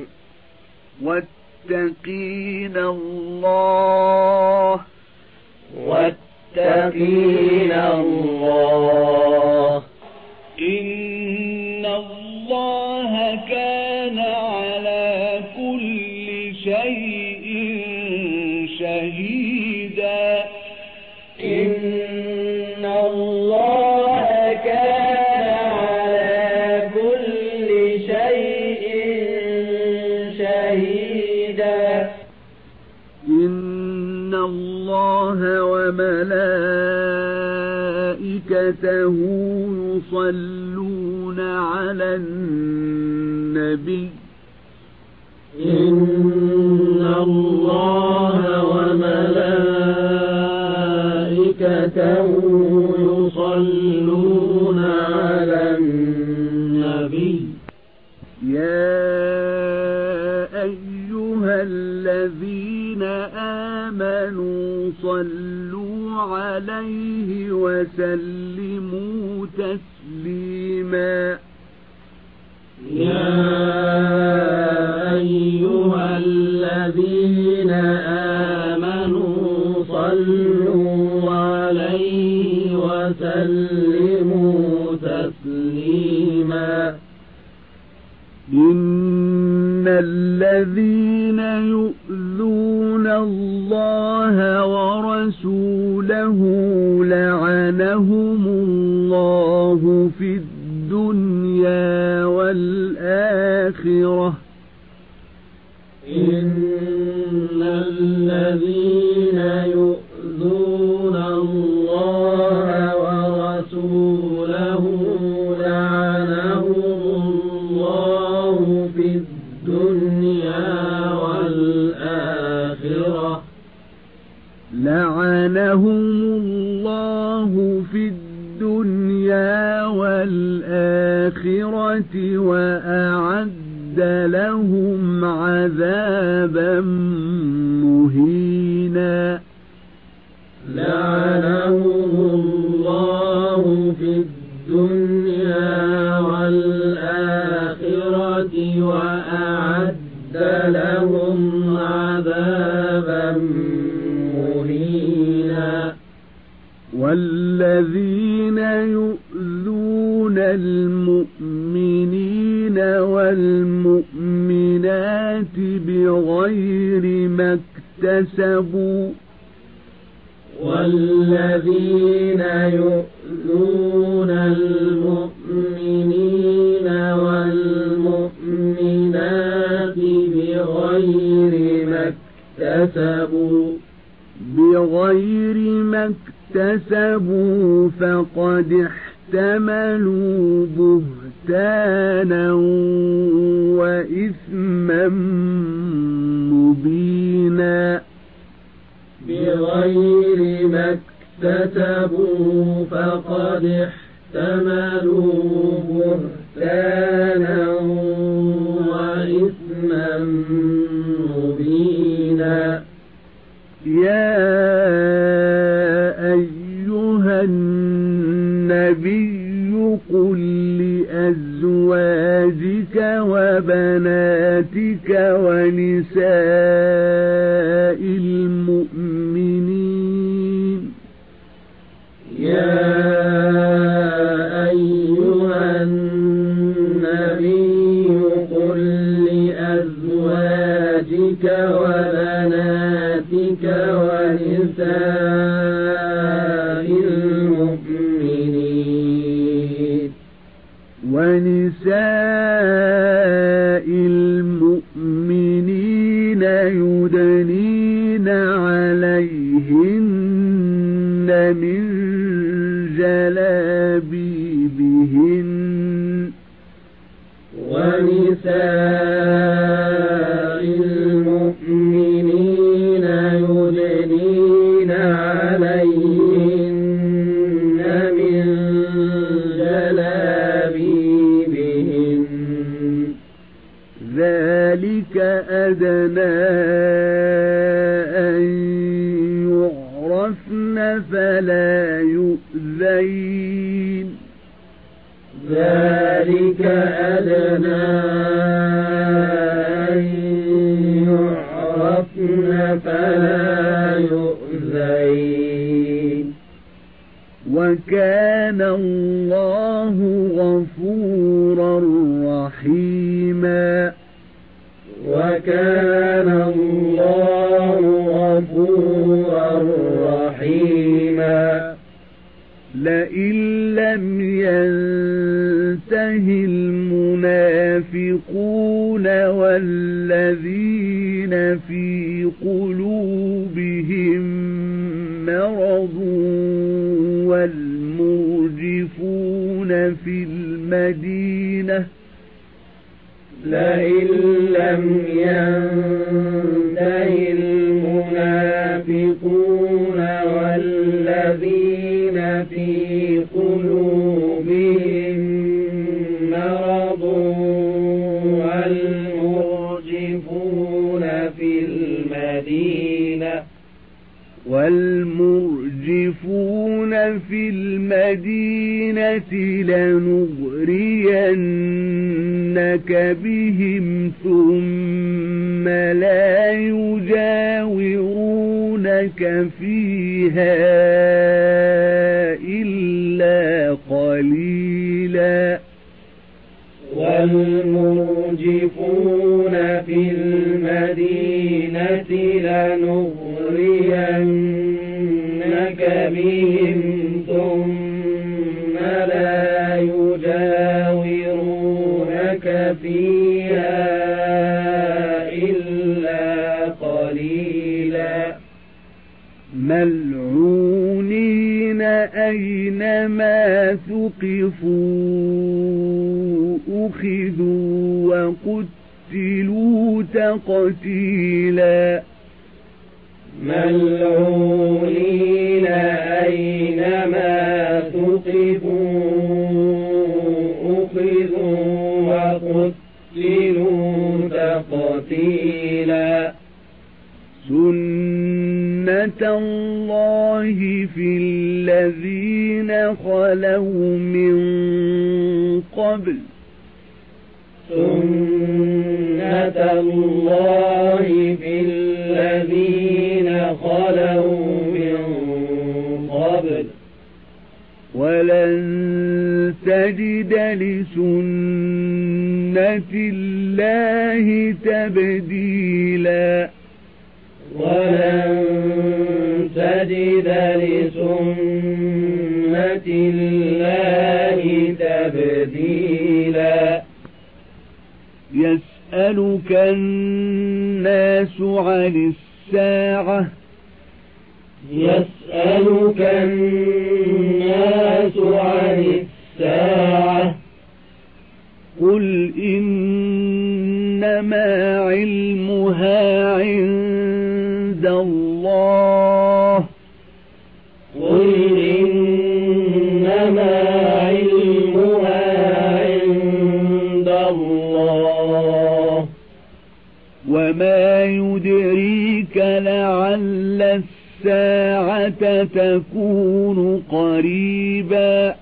واتقين الله واتقين الله إن الله كان على كل شيء شهيدا إن الله كان على كل شيء شهيدا إن الله وملائكته يصلون على النبي إن الله وملائكته يصلون على النبي يا أيها الذين آمنوا صلوا عليه وسلموا تسليما يا أيها الذين آمنوا صلوا عليه وسلموا تسليما إن الذين يؤذون الله ورسوله لعنهم الله في الدنيا والآخرة إن الذين يؤذون الله ورسوله لعنهم الله في الدنيا والآخرة لعنهم الله في الدنيا والآخرة وأعد لهم عذابا مهينا لعنهم الله في الدنيا والآخرة وأعد لهم عذابا مهينا والذين يؤذون المؤمنين والمؤمنات بغير ما اكتسبوا والذين يؤذون المؤمنين والمؤمنات بغير ما اكتسبوا بغير ما اكتسبوا فقد احتملوا بهتانا وإثما مبينا بغير ما اكتسبوا فقد احتملوا بهتانا وإثما مبينا يا أيها النبي قل لأزواجك وبناتك ونساء المؤمنين يا أيها النبي قل لأزواجك وبناتك ونساء جلابيبهن ونساء المؤمنين يدنين عليهن من جلابيبهن ذلك أدنى أن يعرفن فلا يؤذين ذلك أدنى أن يعرفن فلا يؤذين وكان الله غفورا رحيما وكان الله غفورا رحيما لئن لم ينته المنافقون والذين في قلوبهم مرض والمرجفون في المدينة لئن لم ينته المنافقون والذين في قلوبهم مرض والمرجفون في المدينة والمرجفون في المدينة لنغرينك بهم ثم لا يجاورونك فيها إلا قليلا والمرجفون في المدينة لنغرينك بهم ثم لا يجاورونك فيها إلا قليلا ملعونين أينما ثقفوا أخذوا وقتلوا تقتيلا ملعونين أينما ثقفوا أخذوا وقتلوا تقتيلا سنة الله في الذين خلوا من قبل سنة الله في الذين خلوا من قبل ولن تجد لسنة الله تبديلا ولن تجد لسنة الله تبديلا يسألك الناس عن الساعة يسألك الناس عن الساعة قل إنما علمها عند الله قل إنما علمها عند الله وما يدريك لعل الساعة تكون قريبا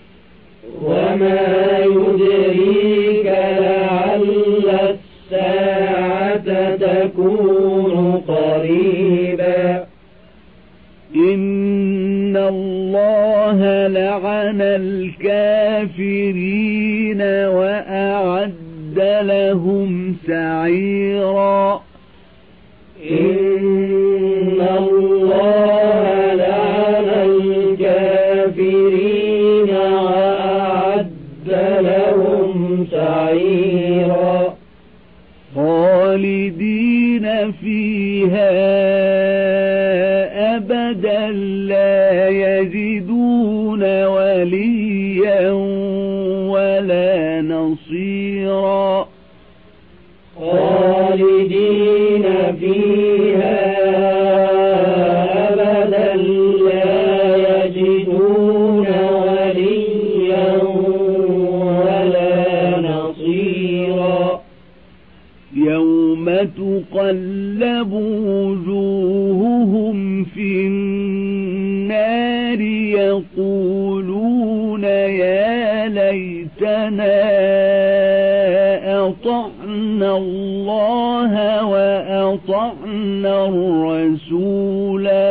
وما يدريك لعل الساعة تكون قريبا إن الله لعن الكافرين وأعد لهم سعيرا إن الله لعن الكافرين وأعد لهم سعيرا خالدين فيها أبدا لا يجدون وليا ولا نصيرا خالدين فيها أبدا لا يجدون وليا ولا نصيرا يوم تقلب وجوههم في النار يقولون يا ليتنا أطعنا الله وأطعنا الرسولا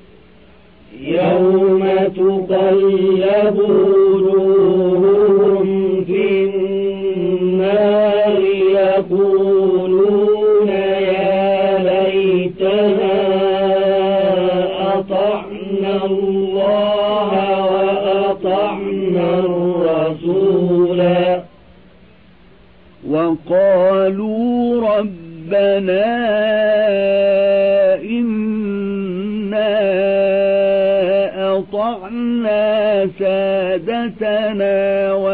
يوم تقلب وجوههم في النار يقولون يا ليتنا أطعنا الله وأطعنا الرسولا وقالوا ربنا إنا أطعنا سادتنا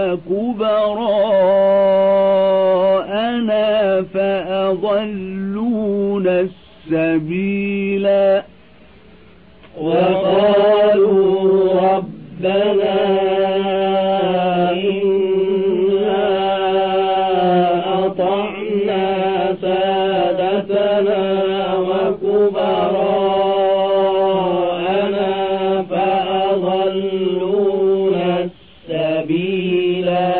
وكبراءنا فأضلونا السبيلا وقالوا ربنا إنا أطعنا سادتنا وكبراءنا فأضلونا السبيلا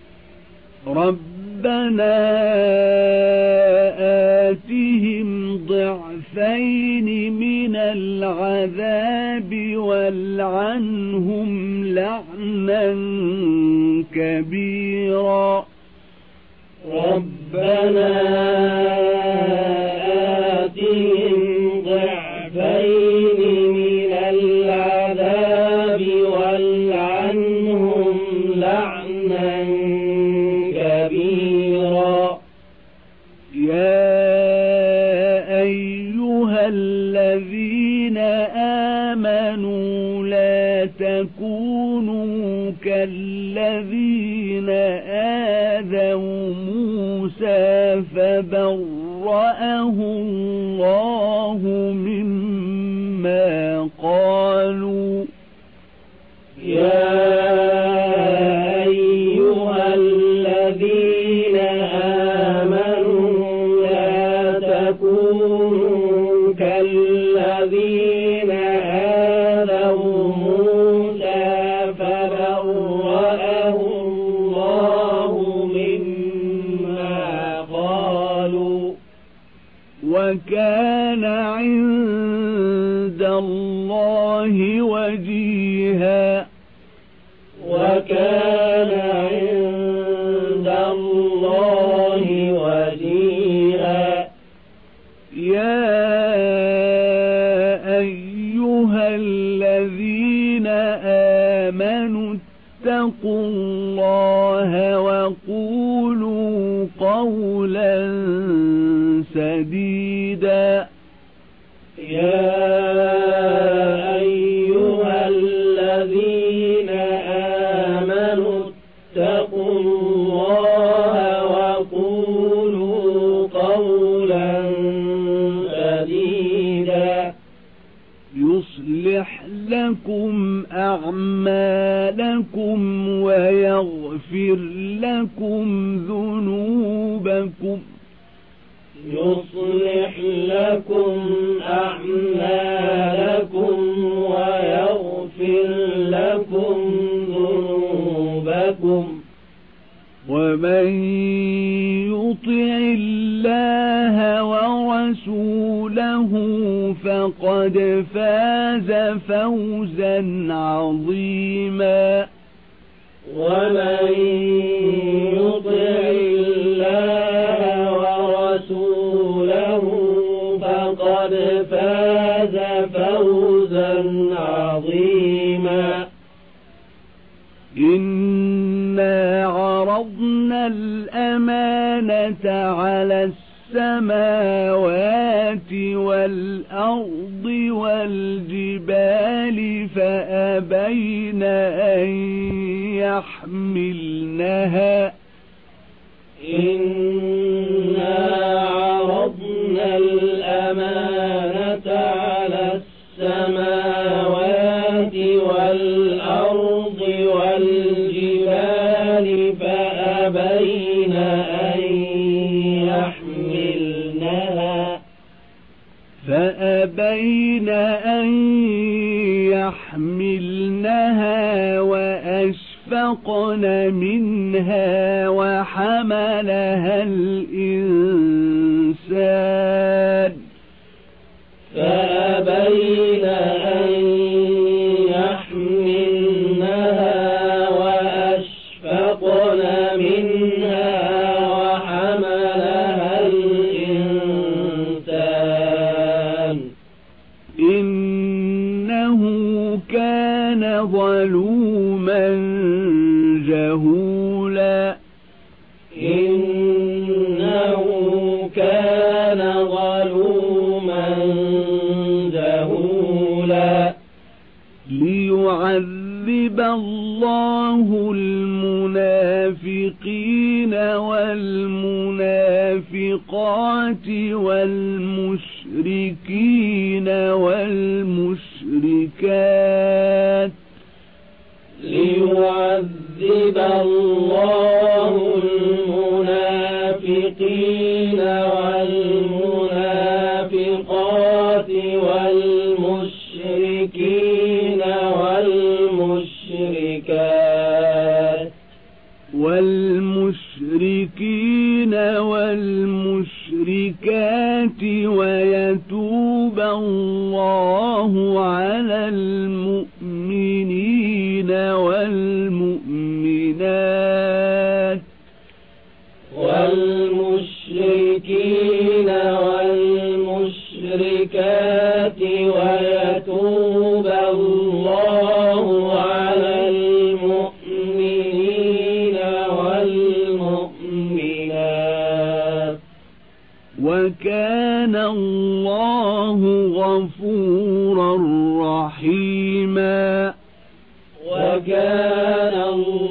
ربنا آتهم ضعفين من العذاب والعنهم لعنا كبيرا ربنا آتهم ضعفين من العذاب والعنهم لعنا كبيرا يا أيها الذين آمنوا لا تكونوا كالذين آذوا موسى فبرأه الله مما قالوا يا أيها الذين آمنوا لا تكونوا كالذين آذوا موسى فبرأه الله مما قالوا وكان عند الله وجيها وكان عند الله وجيها يا أيها الذين آمنوا اتقوا الله وقولوا قولا سديدا يا أيها الذين آمنوا اتقوا الله وقولوا قولا سديدا يصلح لكم أعمالكم ويغفر لكم ذنوبكم يصلح لكم أعمالكم ويغفر لكم ذنوبكم ومن يطع الله ورسوله فقد فاز فوزا عظيما ومن يطع الله ورسوله فقد فاز فوزا عظيما إنا عرضنا الأمانة على السماوات والأرض والجبال فأبين أن يحملنها إنا عرضنا الأمانة على السماوات والأرض والجبال فأبين أن يحملنها فأبين أن يحملنها وأشفقن منها وحملها الإنسان فأبين أن يحملنها وأشفقن منها وحملها الإنسان إنه كان ظلوما جهولا إنه كان ظلوما جهولا ليعذب الله المنافقين والمنافقات والمشركين والمشركات ليعذب الله المنافقين والمنافقات والمشركين والمشركات والمشركين والمشركات ويتوب الله على المؤمنين والمؤمنات والمشركين والمشركات ويتوب الله على المؤمنين والمؤمنات وكان الله غفورا رحيما وكان الله